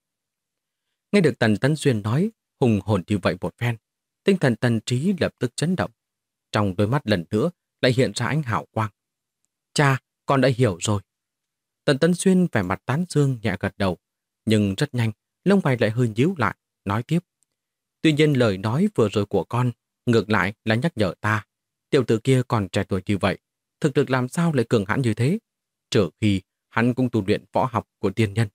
Nghe được Tần Tấn Xuyên nói hùng hồn như vậy một phen, tinh thần Tần Trí lập tức chấn động. Trong đôi mắt lần nữa lại hiện ra ánh hào quang. Cha, con đã hiểu rồi. Tần Tấn Xuyên vẻ mặt tán dương nhẹ gật đầu, nhưng rất nhanh, lông mày lại hơi nhíu lại, nói tiếp. Tuy nhiên lời nói vừa rồi của con, ngược lại là nhắc nhở ta. Tiểu tử kia còn trẻ tuổi như vậy, thực lực làm sao lại cường hãn như thế? Trừ khi hắn cũng tu luyện võ học của tiên nhân.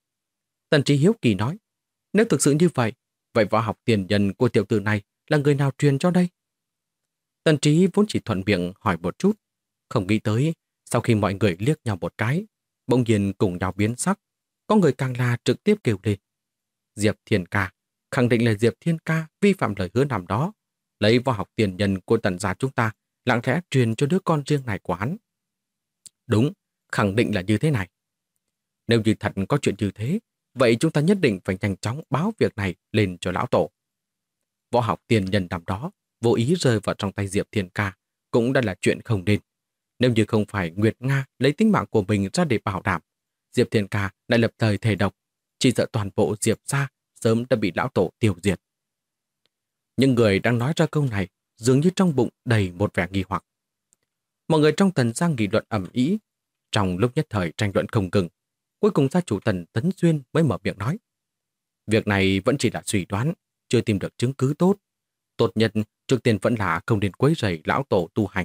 Tần Trí hiếu kỳ nói, nếu thực sự như vậy, vậy võ học tiền nhân của tiểu tử này là người nào truyền cho đây? Tần Trí vốn chỉ thuận miệng hỏi một chút, không nghĩ tới, sau khi mọi người liếc nhau một cái, bỗng nhiên cùng nhau biến sắc, có người càng là trực tiếp kêu lên. Diệp Thiên Ca, khẳng định là Diệp Thiên Ca vi phạm lời hứa năm đó, lấy võ học tiền nhân của Tần gia chúng ta, lặng lẽ truyền cho đứa con riêng này của hắn. Đúng, khẳng định là như thế này. Nếu như thật có chuyện như thế, vậy chúng ta nhất định phải nhanh chóng báo việc này lên cho lão tổ. Võ học tiền nhân năm đó vô ý rơi vào trong tay Diệp Thiên Ca cũng đã là chuyện không nên. Nếu như không phải Nguyệt Nga lấy tính mạng của mình ra để bảo đảm, Diệp Thiên Ca lại lập thời thề độc, chỉ sợ toàn bộ Diệp gia sớm đã bị lão tổ tiêu diệt. Những người đang nói ra câu này dường như trong bụng đầy một vẻ nghi hoặc. Mọi người trong Tần gia nghị luận ầm ĩ, trong lúc nhất thời tranh luận không ngừng. Cuối cùng gia chủ Tần Tấn Xuyên mới mở miệng nói. Việc này vẫn chỉ là suy đoán, chưa tìm được chứng cứ tốt. Tốt nhất trước tiên vẫn là không nên quấy rầy lão tổ tu hành.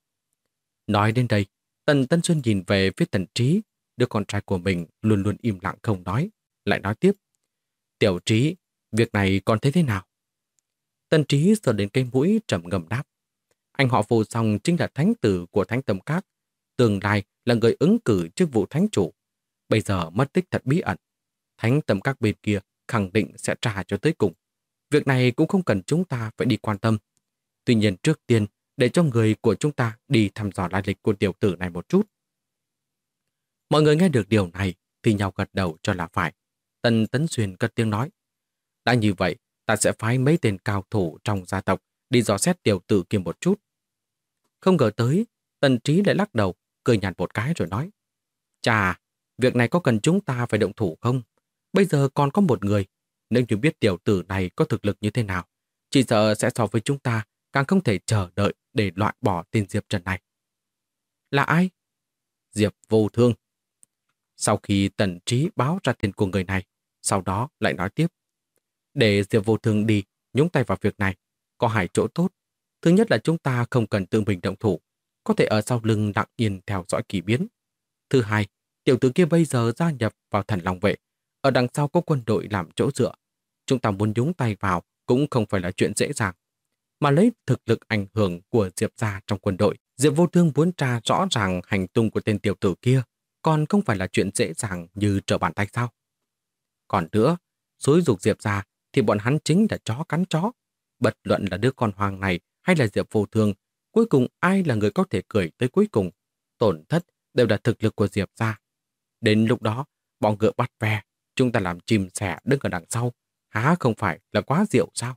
Nói đến đây, Tần Tấn Xuyên nhìn về phía Tần Trí, đứa con trai của mình luôn luôn im lặng không nói, lại nói tiếp. Tiểu Trí, việc này con thấy thế nào? Tần Trí sờ đến cây mũi trầm ngâm đáp. Anh họ Vô Song chính là thánh tử của Thánh Tầm Các, tương lai là người ứng cử chức vụ thánh chủ. Bây giờ mất tích thật bí ẩn. Thánh Tầm Các bên kia khẳng định sẽ trả cho tới cùng. Việc này cũng không cần chúng ta phải đi quan tâm. Tuy nhiên trước tiên, để cho người của chúng ta đi thăm dò lai lịch của tiểu tử này một chút. Mọi người nghe được điều này thì nhau gật đầu cho là phải. Tần Tấn Xuyên cất tiếng nói. Đã như vậy, ta sẽ phái mấy tên cao thủ trong gia tộc đi dò xét tiểu tử kia một chút. Không ngờ tới, Tần Trí lại lắc đầu, cười nhạt một cái rồi nói. Chà, việc này có cần chúng ta phải động thủ không? Bây giờ còn có một người, nếu như biết tiểu tử này có thực lực như thế nào, chỉ sợ sẽ so với chúng ta càng không thể chờ đợi để loại bỏ tên Diệp Trần này. Là ai? Diệp Vô Thương. Sau khi Tần Trí báo ra tên của người này, sau đó lại nói tiếp. Để Diệp Vô Thương đi, nhúng tay vào việc này, có hai chỗ tốt. Thứ nhất là chúng ta không cần tự mình động thủ, có thể ở sau lưng lặng yên theo dõi kỳ biến. Thứ hai, tiểu tử kia bây giờ gia nhập vào Thần Long Vệ, ở đằng sau có quân đội làm chỗ dựa. Chúng ta muốn nhúng tay vào cũng không phải là chuyện dễ dàng. Mà lấy thực lực ảnh hưởng của Diệp gia trong quân đội, Diệp Vô Thương muốn tra rõ ràng hành tung của tên tiểu tử kia, còn không phải là chuyện dễ dàng như trở bàn tay sao. Còn nữa, xúi giục Diệp gia thì bọn hắn chính là chó cắn chó. Bất luận là đứa con hoang này hay là Diệp Vô Thương, cuối cùng ai là người có thể cười tới cuối cùng, tổn thất đều là thực lực của Diệp gia. Đến lúc đó, bọn ngựa bắt ve, chúng ta làm chim sẻ đứng ở đằng sau, há không phải là quá diệu sao?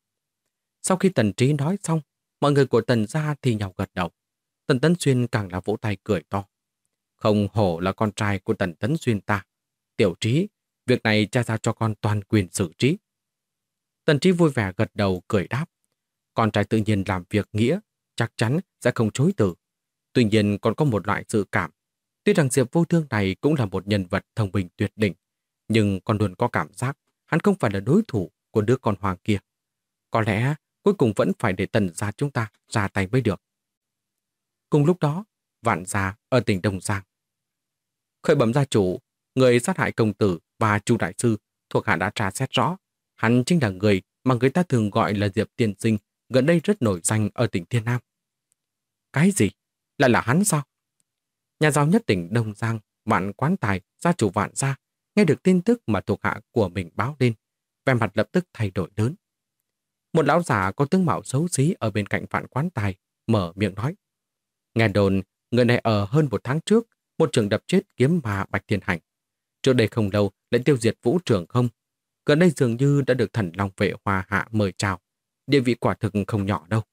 Sau khi Tần Trí nói xong, mọi người của Tần gia thì nhau gật đầu. Tần Tấn Xuyên càng là vỗ tay cười to. Không hổ là con trai của Tần Tấn Xuyên ta. Tiểu Trí, việc này cha giao cho con toàn quyền xử trí. Tần Trí vui vẻ gật đầu cười đáp. Con trai tự nhiên làm việc nghĩa, chắc chắn sẽ không chối từ. Tuy nhiên còn có một loại dự cảm. Tuy rằng Diệp Vô Thương này cũng là một nhân vật thông minh tuyệt đỉnh, nhưng con luôn có cảm giác hắn không phải là đối thủ của đứa con hoàng kia. Có lẽ cuối cùng vẫn phải để Tần gia chúng ta ra tay mới được. Cùng lúc đó, Vạn gia ở tỉnh Đông Giang. Khởi bẩm gia chủ, người sát hại công tử và Chu đại sư thuộc hạ đã tra xét rõ. Hắn chính là người mà người ta thường gọi là Diệp Tiên Sinh, gần đây rất nổi danh ở tỉnh Thiên Nam. Cái gì? Lại là hắn sao? Nhà giàu nhất tỉnh Đông Giang Vạn Quán Tài, gia chủ Vạn gia, nghe được tin tức mà thuộc hạ của mình báo lên, vẻ mặt lập tức thay đổi lớn. Một lão già có tướng mạo xấu xí ở bên cạnh Vạn Quán Tài mở miệng nói: nghe đồn, người này ở hơn 1 tháng trước, một trường đập chết kiếm ma Bạch Thiên Hành. Trước đây không lâu lại tiêu diệt Vũ Trường không. Gần đây dường như đã được thần Long Vệ Hoa Hạ mời chào. Địa vị quả thực không nhỏ đâu.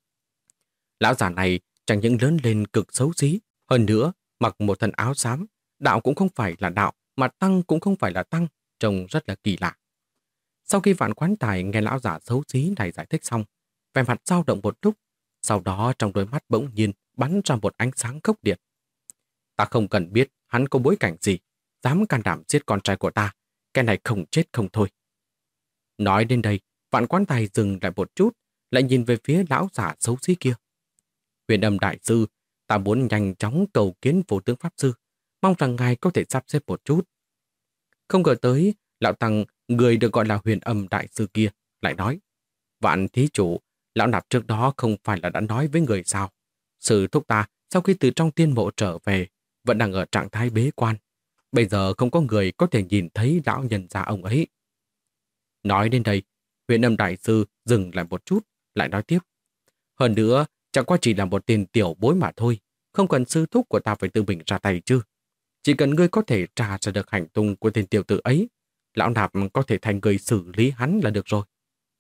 Lão già này chẳng những lớn lên cực xấu xí, hơn nữa mặc một thân áo xám, đạo cũng không phải là đạo, mà tăng cũng không phải là tăng, trông rất là kỳ lạ. Sau khi Vạn Quán Tài nghe lão già xấu xí này giải thích xong, vẻ mặt dao động một lúc, sau đó trong đôi mắt bỗng nhiên bắn ra một ánh sáng khốc liệt. Ta không cần biết hắn có bối cảnh gì, dám can đảm giết con trai của ta, cái này không chết không thôi. Nói đến đây, Vạn Quán Tài dừng lại một chút, lại nhìn về phía lão giả xấu xí kia. Huyền Âm đại sư, ta muốn nhanh chóng cầu kiến Vô Tướng pháp sư, mong rằng ngài có thể sắp xếp một chút. Không ngờ tới, lão tăng, người được gọi là Huyền Âm đại sư kia, lại nói: Vạn thí chủ, lão nạp trước đó không phải là đã nói với người sao? Sư thúc ta sau khi từ trong tiên mộ trở về, vẫn đang ở trạng thái bế quan. Bây giờ không có người có thể nhìn thấy lão nhân gia ông ấy. Nói đến đây, Huyền Âm đại sư dừng lại một chút, lại nói tiếp: hơn nữa, chẳng qua chỉ là một tên tiểu bối mà thôi, không cần sư thúc của ta phải tự mình ra tay chứ. Chỉ cần ngươi có thể tra ra được hành tung của tên tiểu tử ấy, lão nạp có thể thành người xử lý hắn là được rồi.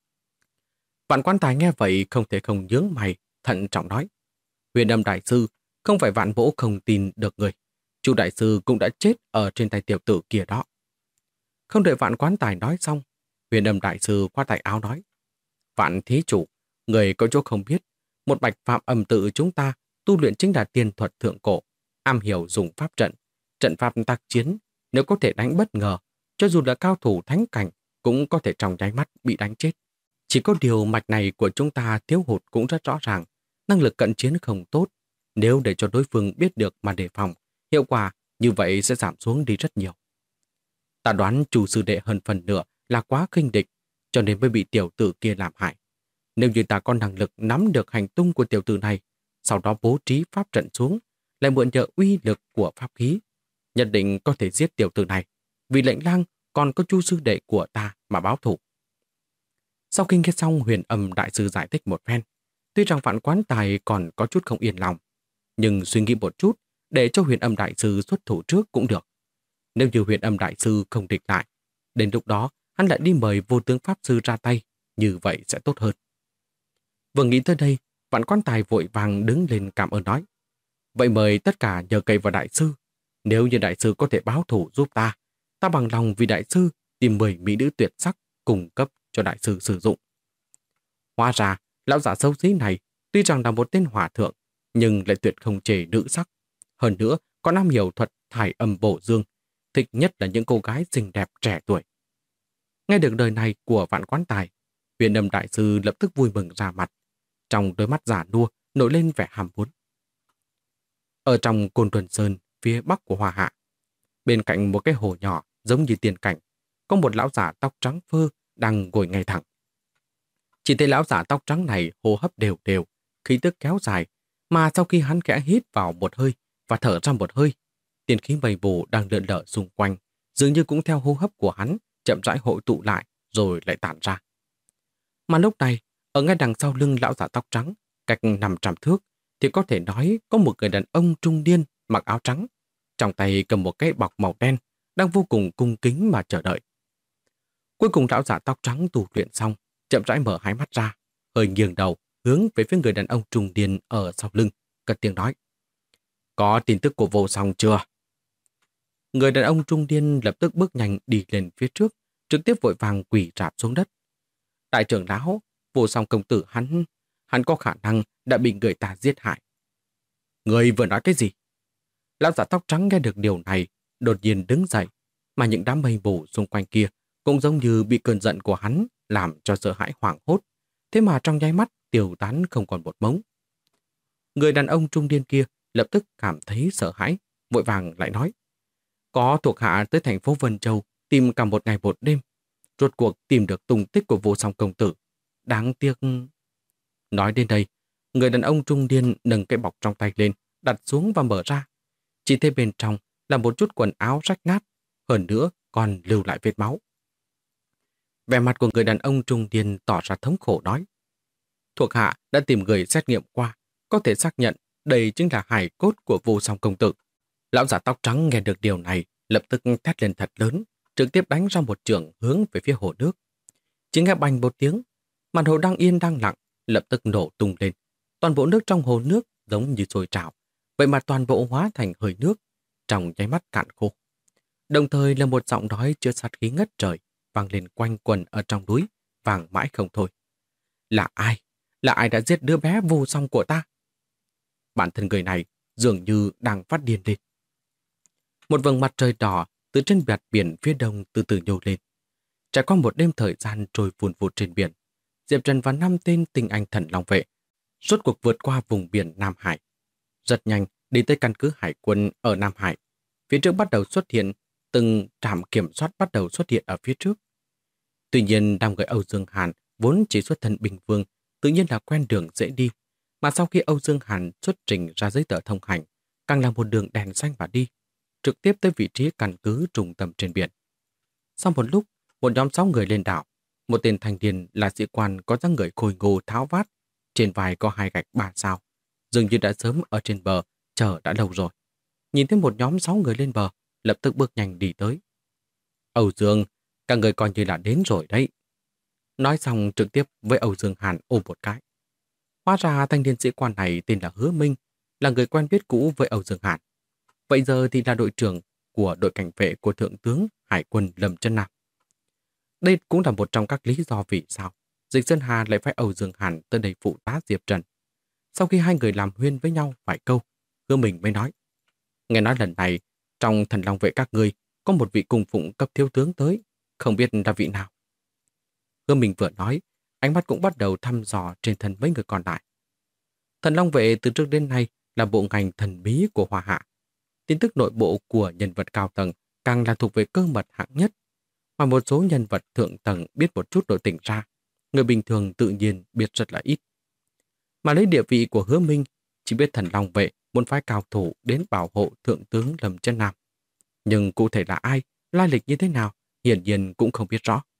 Vạn Quan Tài nghe vậy không thể không nhướng mày, thận trọng nói: Huyền Âm đại sư, không phải Vạn Mỗ không tin được người. Chu đại sư cũng đã chết ở trên tay tiểu tử kia đó. Không đợi Vạn Quán Tài nói xong, Huyền Âm đại sư khoát tay áo nói: Vạn thí chủ, người có chỗ không biết, một bạch phạm âm tự chúng ta tu luyện chính là tiên thuật thượng cổ, am hiểu dùng pháp trận, trận pháp tác chiến, nếu có thể đánh bất ngờ, cho dù là cao thủ thánh cảnh cũng có thể trong nháy mắt bị đánh chết. Chỉ có điều mạch này của chúng ta thiếu hụt cũng rất rõ ràng, năng lực cận chiến không tốt. Nếu để cho đối phương biết được mà đề phòng, hiệu quả như vậy sẽ giảm xuống đi rất nhiều. Ta đoán chủ sư đệ hơn phần nửa là quá khinh địch, cho nên mới bị tiểu tử kia làm hại. Nếu như ta có năng lực nắm được hành tung của tiểu tử này, sau đó bố trí pháp trận xuống, lại mượn nhờ uy lực của pháp khí, nhất định có thể giết tiểu tử này, vì lệnh lang còn có chu sư đệ của ta mà báo thù. Sau khi nghe xong Huyền Âm đại sư giải thích một phen, tuy rằng Vạn Quán Tài còn có chút không yên lòng, nhưng suy nghĩ một chút để cho Huyền Âm đại sư xuất thủ trước cũng được. Nếu như Huyền Âm đại sư không địch lại, đến lúc đó hắn lại đi mời Vô Tướng pháp sư ra tay, như vậy sẽ tốt hơn. Vừa nghĩ tới đây, Vạn Quán Tài vội vàng đứng lên cảm ơn nói: Vậy mời tất cả nhờ cậy vào đại sư. Nếu như đại sư có thể báo thủ giúp ta, ta bằng lòng vì đại sư tìm 10 mỹ nữ tuyệt sắc cung cấp cho đại sư sử dụng. Hóa ra, lão giả xấu xí này tuy rằng là một tên hòa thượng, nhưng lại tuyệt không chê nữ sắc. Hơn nữa, còn am hiểu thuật thải âm bổ dương, thích nhất là những cô gái xinh đẹp trẻ tuổi. Nghe được lời này của Vạn Quán Tài, Huyền Âm đại sư lập tức vui mừng ra mặt, trong đôi mắt già nua nổi lên vẻ ham muốn. Ở trong Côn Tuần Sơn, phía bắc của Hoa Hạ, bên cạnh một cái hồ nhỏ giống như tiên cảnh, có một lão giả tóc trắng phơ đang ngồi ngay thẳng. Chỉ thấy lão giả tóc trắng này hô hấp đều đều, khí tức kéo dài, mà sau khi hắn khẽ hít vào một hơi và thở ra một hơi, tiên khí mây mù đang lượn lờ xung quanh, dường như cũng theo hô hấp của hắn chậm rãi hội tụ lại rồi lại tản ra. Mà lúc này, ở ngay đằng sau lưng lão giả tóc trắng, cách 500 thước, thì có thể nói có một người đàn ông trung niên mặc áo trắng, trong tay cầm một cái bọc màu đen, đang vô cùng cung kính mà chờ đợi. Cuối cùng lão giả tóc trắng tu luyện xong, chậm rãi mở hai mắt ra, hơi nghiêng đầu, hướng về phía người đàn ông trung niên ở sau lưng, cất tiếng nói: Có tin tức của Vô Song chưa? Người đàn ông trung niên lập tức bước nhanh đi lên phía trước, trực tiếp vội vàng quỳ rạp xuống đất. Đại trưởng lão, Vô Song công tử hắn có khả năng đã bị người ta giết hại. Người vừa nói cái gì? Lão giả tóc trắng nghe được điều này, đột nhiên đứng dậy, mà những đám mây mù xung quanh kia cũng giống như bị cơn giận của hắn làm cho sợ hãi hoảng hốt, thế mà trong nháy mắt tiêu tán không còn một mống. Người đàn ông trung niên kia lập tức cảm thấy sợ hãi, vội vàng lại nói: Có thuộc hạ tới thành phố Vân Châu tìm cả một ngày một đêm, rốt cuộc tìm được tung tích của Vô Song công tử. Đáng tiếc. Nói đến đây, người đàn ông trung niên nâng cái bọc trong tay lên, đặt xuống và mở ra. Chỉ thấy bên trong là một chút quần áo rách nát, hơn nữa còn lưu lại vết máu. Vẻ mặt của người đàn ông trung niên tỏ ra thống khổ nói. Thuộc hạ đã tìm người xét nghiệm qua, có thể xác nhận đây chính là hài cốt của Vô Song công tử. Lão giả tóc trắng nghe được điều này, lập tức thét lên thật lớn, trực tiếp đánh ra một chưởng hướng về phía hồ nước. Chỉ nghe bành một tiếng, mặt hồ đang yên đang lặng, lập tức nổ tung lên. Toàn bộ nước trong hồ nước giống như sôi trào, vậy mà toàn bộ hóa thành hơi nước, trong nháy mắt cạn khô. Đồng thời là một giọng nói chứa sát khí ngất trời, vang lên quanh quần ở trong núi, vang mãi không thôi. Là ai? Là ai đã giết đứa bé Vô Song của ta? Bản thân người này dường như đang phát điên lên. Một vầng mặt trời đỏ từ trên bẹt biển phía đông từ từ nhô lên. Trải qua một đêm thời gian trôi vùn vụt trên biển, Diệp Trần và 5 tên tinh anh thần long vệ rốt cuộc vượt qua vùng biển Nam Hải. Rất nhanh đi tới căn cứ hải quân ở Nam Hải. Phía trước bắt đầu xuất hiện, từng trạm kiểm soát bắt đầu xuất hiện ở phía trước. Tuy nhiên, đám người Âu Dương Hàn vốn chỉ xuất thân bình vương, tự nhiên là quen đường dễ đi. Mà sau khi Âu Dương Hàn xuất trình ra giấy tờ thông hành, càng là một đường đèn xanh và đi, trực tiếp tới vị trí căn cứ trung tâm trên biển. Sau một lúc, một nhóm 6 người lên đảo. Một tên thanh niên là sĩ quan có dáng người khôi ngô tháo vát, trên vai có 2 gạch 3 sao, dường như đã sớm ở trên bờ, chờ đã lâu rồi. Nhìn thấy một nhóm 6 người lên bờ, lập tức bước nhanh đi tới. Âu Dương, các người coi như là đến rồi đấy. Nói xong trực tiếp với Âu Dương Hàn ôm một cái. Hóa ra thanh niên sĩ quan này tên là Hứa Minh, là người quen biết cũ với Âu Dương Hàn. Vậy giờ thì là đội trưởng của đội cảnh vệ của Thượng tướng Hải quân Lâm Chân Nam. Đây cũng là một trong các lý do vì sao Dịch Sơn Hà lại phải Âu Dương Hàn tới đây phụ tá Diệp Trần. Sau khi hai người làm huyên với nhau vài câu, Hứa Minh mới nói. Nghe nói lần này, trong thần long vệ các ngươi có một vị cung phụng cấp thiếu tướng tới, không biết là vị nào. Hứa Minh vừa nói, ánh mắt cũng bắt đầu thăm dò trên thân mấy người còn lại. Thần long vệ từ trước đến nay là bộ ngành thần bí của Hoa Hạ. Tin tức nội bộ của nhân vật cao tầng càng là thuộc về cơ mật hạng nhất. Mà một số nhân vật thượng tầng biết một chút nội tình ra, người bình thường tự nhiên biết rất là ít. Mà lấy địa vị của Hứa Minh, chỉ biết thần long vệ muốn phái cao thủ đến bảo hộ Thượng tướng Lâm Chân Nam. Nhưng cụ thể là ai, lai lịch như thế nào, hiển nhiên cũng không biết rõ.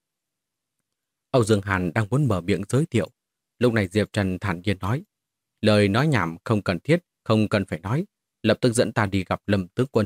Âu Dương Hàn đang muốn mở miệng giới thiệu. Lúc này Diệp Trần thản nhiên nói, lời nói nhảm không cần thiết, không cần phải nói, lập tức dẫn ta đi gặp Lâm tướng quân.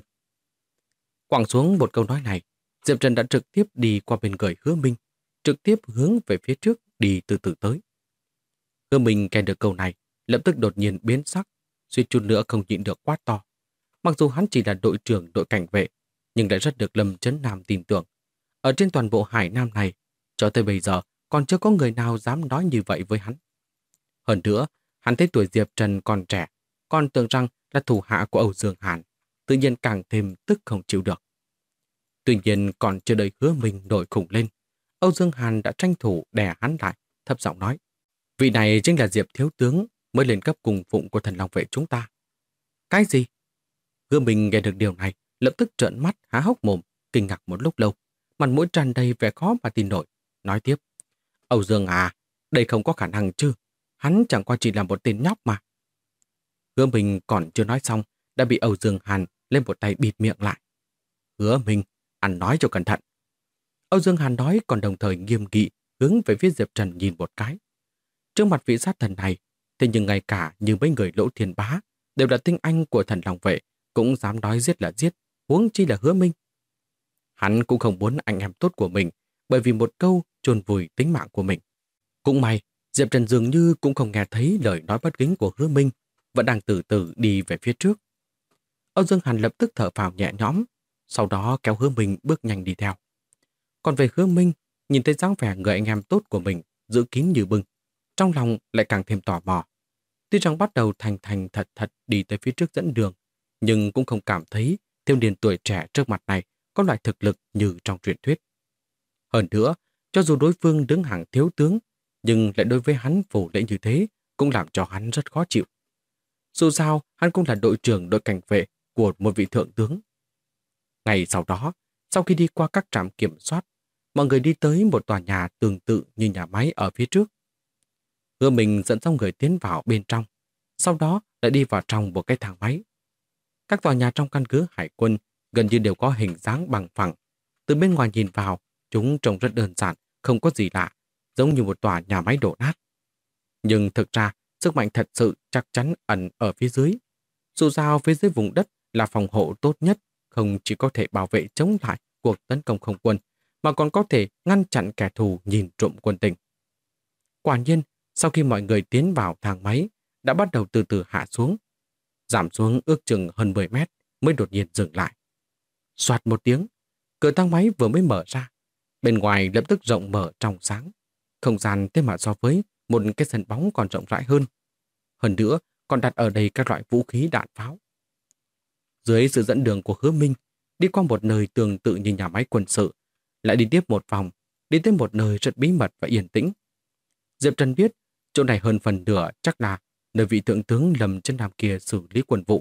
Quẳng xuống một câu nói này, Diệp Trần đã trực tiếp đi qua bên người Hứa Minh, trực tiếp hướng về phía trước đi từ từ tới. Hứa Minh nghe được câu này, lập tức đột nhiên biến sắc, suýt chút nữa không nhịn được quát to. Mặc dù hắn chỉ là đội trưởng đội cảnh vệ, nhưng lại rất được Lâm Chấn Nam tin tưởng. Ở trên toàn bộ Hải Nam này, cho tới bây giờ còn chưa có người nào dám nói như vậy với hắn. Hơn nữa, hắn thấy tuổi Diệp Trần còn trẻ, còn tưởng rằng là thủ hạ của Âu Dương Hàn, tự nhiên càng thêm tức không chịu được. Tuy nhiên còn chưa đợi Hứa Minh nổi khủng lên, Âu Dương Hàn đã tranh thủ đè hắn lại, thấp giọng nói. Vị này chính là Diệp thiếu tướng mới lên cấp cùng phụng của thần long vệ chúng ta. Cái gì? Hứa Minh nghe được điều này, lập tức trợn mắt há hốc mồm, kinh ngạc một lúc lâu, mặt mũi tràn đầy vẻ khó mà tin nổi, nói tiếp. Âu Dương à, đây không có khả năng chứ, hắn chẳng qua chỉ là một tên nhóc mà. Hứa Minh còn chưa nói xong, đã bị Âu Dương Hàn lên một tay bịt miệng lại. Hứa Minh, ăn nói cho cẩn thận. Âu Dương Hàn nói còn đồng thời nghiêm nghị hướng về phía Diệp Trần nhìn một cái. Trước mặt vị sát thần này, thế nhưng ngay cả như mấy người Lỗ Thiên Bá đều là tinh anh của thần long vệ, cũng dám nói giết là giết, huống chi là Hứa Minh. Hắn cũng không muốn anh em tốt của mình, bởi vì một câu chôn vùi tính mạng của mình. Cũng may, Diệp Trần dường như cũng không nghe thấy lời nói bất kính của Hứa Minh, vẫn đang từ từ đi về phía trước. Âu Dương Hàn lập tức thở phào nhẹ nhõm, sau đó kéo Hứa Minh bước nhanh đi theo. Còn về Hứa Minh, nhìn thấy dáng vẻ người anh em tốt của mình giữ kín như bưng, trong lòng lại càng thêm tò mò. Tuy rằng bắt đầu thành thành thật thật đi tới phía trước dẫn đường, nhưng cũng không cảm thấy thiếu niên tuổi trẻ trước mặt này có loại thực lực như trong truyền thuyết. Hơn nữa, cho dù đối phương đứng hàng thiếu tướng, nhưng lại đối với hắn phủ lễ như thế cũng làm cho hắn rất khó chịu. Dù sao, hắn cũng là đội trưởng đội cảnh vệ của một vị thượng tướng. Ngày sau đó, sau khi đi qua các trạm kiểm soát, mọi người đi tới một tòa nhà tương tự như nhà máy ở phía trước. Hứa Minh dẫn xong người tiến vào bên trong, sau đó lại đi vào trong một cái thang máy. Các tòa nhà trong căn cứ hải quân gần như đều có hình dáng bằng phẳng. Từ bên ngoài nhìn vào, chúng trông rất đơn giản, không có gì lạ, giống như một tòa nhà máy đổ nát. Nhưng thực ra, sức mạnh thật sự chắc chắn ẩn ở phía dưới. Dù sao phía dưới vùng đất là phòng hộ tốt nhất, không chỉ có thể bảo vệ chống lại cuộc tấn công không quân, mà còn có thể ngăn chặn kẻ thù nhìn trộm quân tình. Quả nhiên, sau khi mọi người tiến vào thang máy, đã bắt đầu từ từ hạ xuống. Giảm xuống ước chừng hơn 10 mét mới đột nhiên dừng lại. Soạt một tiếng, cửa thang máy vừa mới mở ra. Bên ngoài lập tức rộng mở trong sáng. Không gian thế mà so với một cái sân bóng còn rộng rãi hơn. Hơn nữa, còn đặt ở đây các loại vũ khí đạn pháo. Dưới sự dẫn đường của Hứa Minh, đi qua một nơi tương tự như nhà máy quân sự, lại đi tiếp một vòng, đi tới một nơi rất bí mật và yên tĩnh. Diệp Trần biết, chỗ này hơn phần nửa chắc là nơi vị thượng tướng Lâm Chân Nam kia xử lý quân vụ.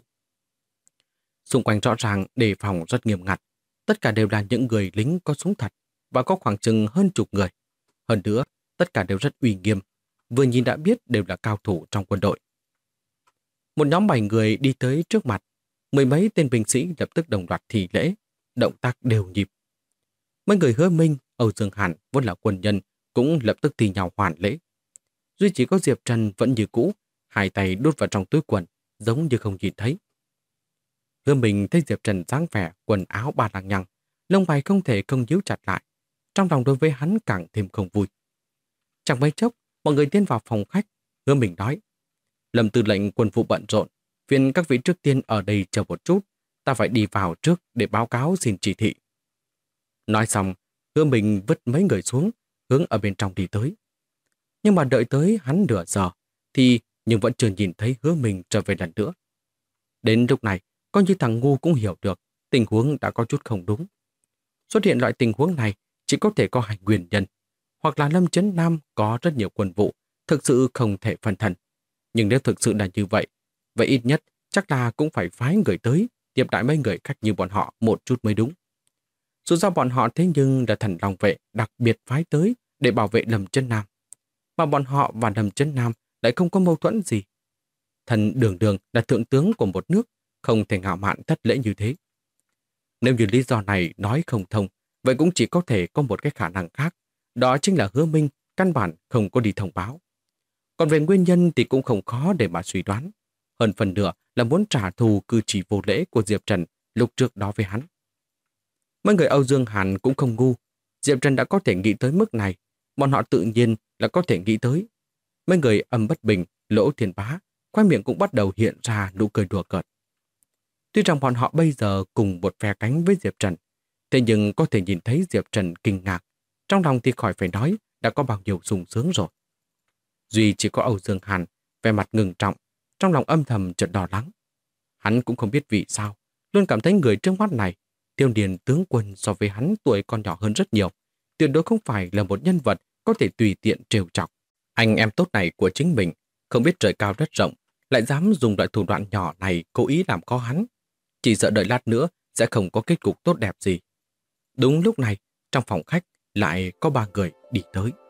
Xung quanh rõ ràng đề phòng rất nghiêm ngặt, tất cả đều là những người lính có súng thật và có khoảng chừng hơn chục người. Hơn nữa, tất cả đều rất uy nghiêm, vừa nhìn đã biết đều là cao thủ trong quân đội. Một nhóm 7 người đi tới trước mặt, mười mấy tên binh sĩ lập tức đồng loạt thi lễ, động tác đều nhịp. Mấy người Hứa Minh, Âu Dương Hàn vốn là quân nhân cũng lập tức thi nhau hoàn lễ. Duy chỉ có Diệp Trần vẫn như cũ, hai tay đút vào trong túi quần, giống như không nhìn thấy. Hứa Minh thấy Diệp Trần dáng vẻ quần áo ba lăng nhăng, lông mày không thể không nhíu chặt lại, trong lòng đối với hắn càng thêm không vui. Chẳng mấy chốc, mọi người tiến vào phòng khách, Hứa Minh nói: Lâm tư lệnh quân vụ bận rộn, phiền các vị trước tiên ở đây chờ một chút, ta phải đi vào trước để báo cáo xin chỉ thị. Nói xong, Hứa Minh vứt mấy người xuống, hướng ở bên trong đi tới. Nhưng mà đợi tới hắn nửa giờ, nhưng vẫn chưa nhìn thấy Hứa Minh trở về lần nữa. Đến lúc này, coi như thằng ngu cũng hiểu được, tình huống đã có chút không đúng. Xuất hiện loại tình huống này chỉ có thể có hai nguyên nhân, hoặc là Lâm Chấn Nam có rất nhiều quân vụ, thực sự không thể phân thân. Nhưng nếu thực sự là như vậy, vậy ít nhất chắc là cũng phải phái người tới tiếp đãi mấy người khách như bọn họ một chút mới đúng. Dù sao bọn họ thế nhưng là thần long vệ đặc biệt phái tới để bảo vệ Lâm Chấn Nam. Mà bọn họ và Lâm Chấn Nam lại không có mâu thuẫn gì. Thần Đường Đường là thượng tướng của một nước, không thể ngạo mạn thất lễ như thế. Nếu như lý do này nói không thông, vậy cũng chỉ có thể có một cái khả năng khác, đó chính là Hứa Minh căn bản không có đi thông báo. Còn về nguyên nhân thì cũng không khó để mà suy đoán. Hơn phần nửa là muốn trả thù cử chỉ vô lễ của Diệp Trần lúc trước đó với hắn. Mấy người Âu Dương Hàn cũng không ngu. Diệp Trần đã có thể nghĩ tới mức này, bọn họ tự nhiên là có thể nghĩ tới. Mấy người Âm Bất Bình, Lỗ Thiên Bá, khoai miệng cũng bắt đầu hiện ra nụ cười đùa cợt. Tuy rằng bọn họ bây giờ cùng một phe cánh với Diệp Trần, thế nhưng có thể nhìn thấy Diệp Trần kinh ngạc, trong lòng thì khỏi phải nói đã có bao nhiêu sung sướng rồi. Duy chỉ có Âu Dương Hàn, vẻ mặt ngừng trọng, trong lòng âm thầm chợt lo lắng. Hắn cũng không biết vì sao, luôn cảm thấy người trước mắt này, Tiêu Điền tướng quân so với hắn tuổi còn nhỏ hơn rất nhiều, tuyệt đối không phải là một nhân vật có thể tùy tiện trêu chọc. Anh em tốt này của chính mình, không biết trời cao đất rộng, lại dám dùng loại thủ đoạn nhỏ này cố ý làm khó hắn. Chỉ sợ đợi lát nữa sẽ không có kết cục tốt đẹp gì. Đúng lúc này, trong phòng khách lại có ba người đi tới.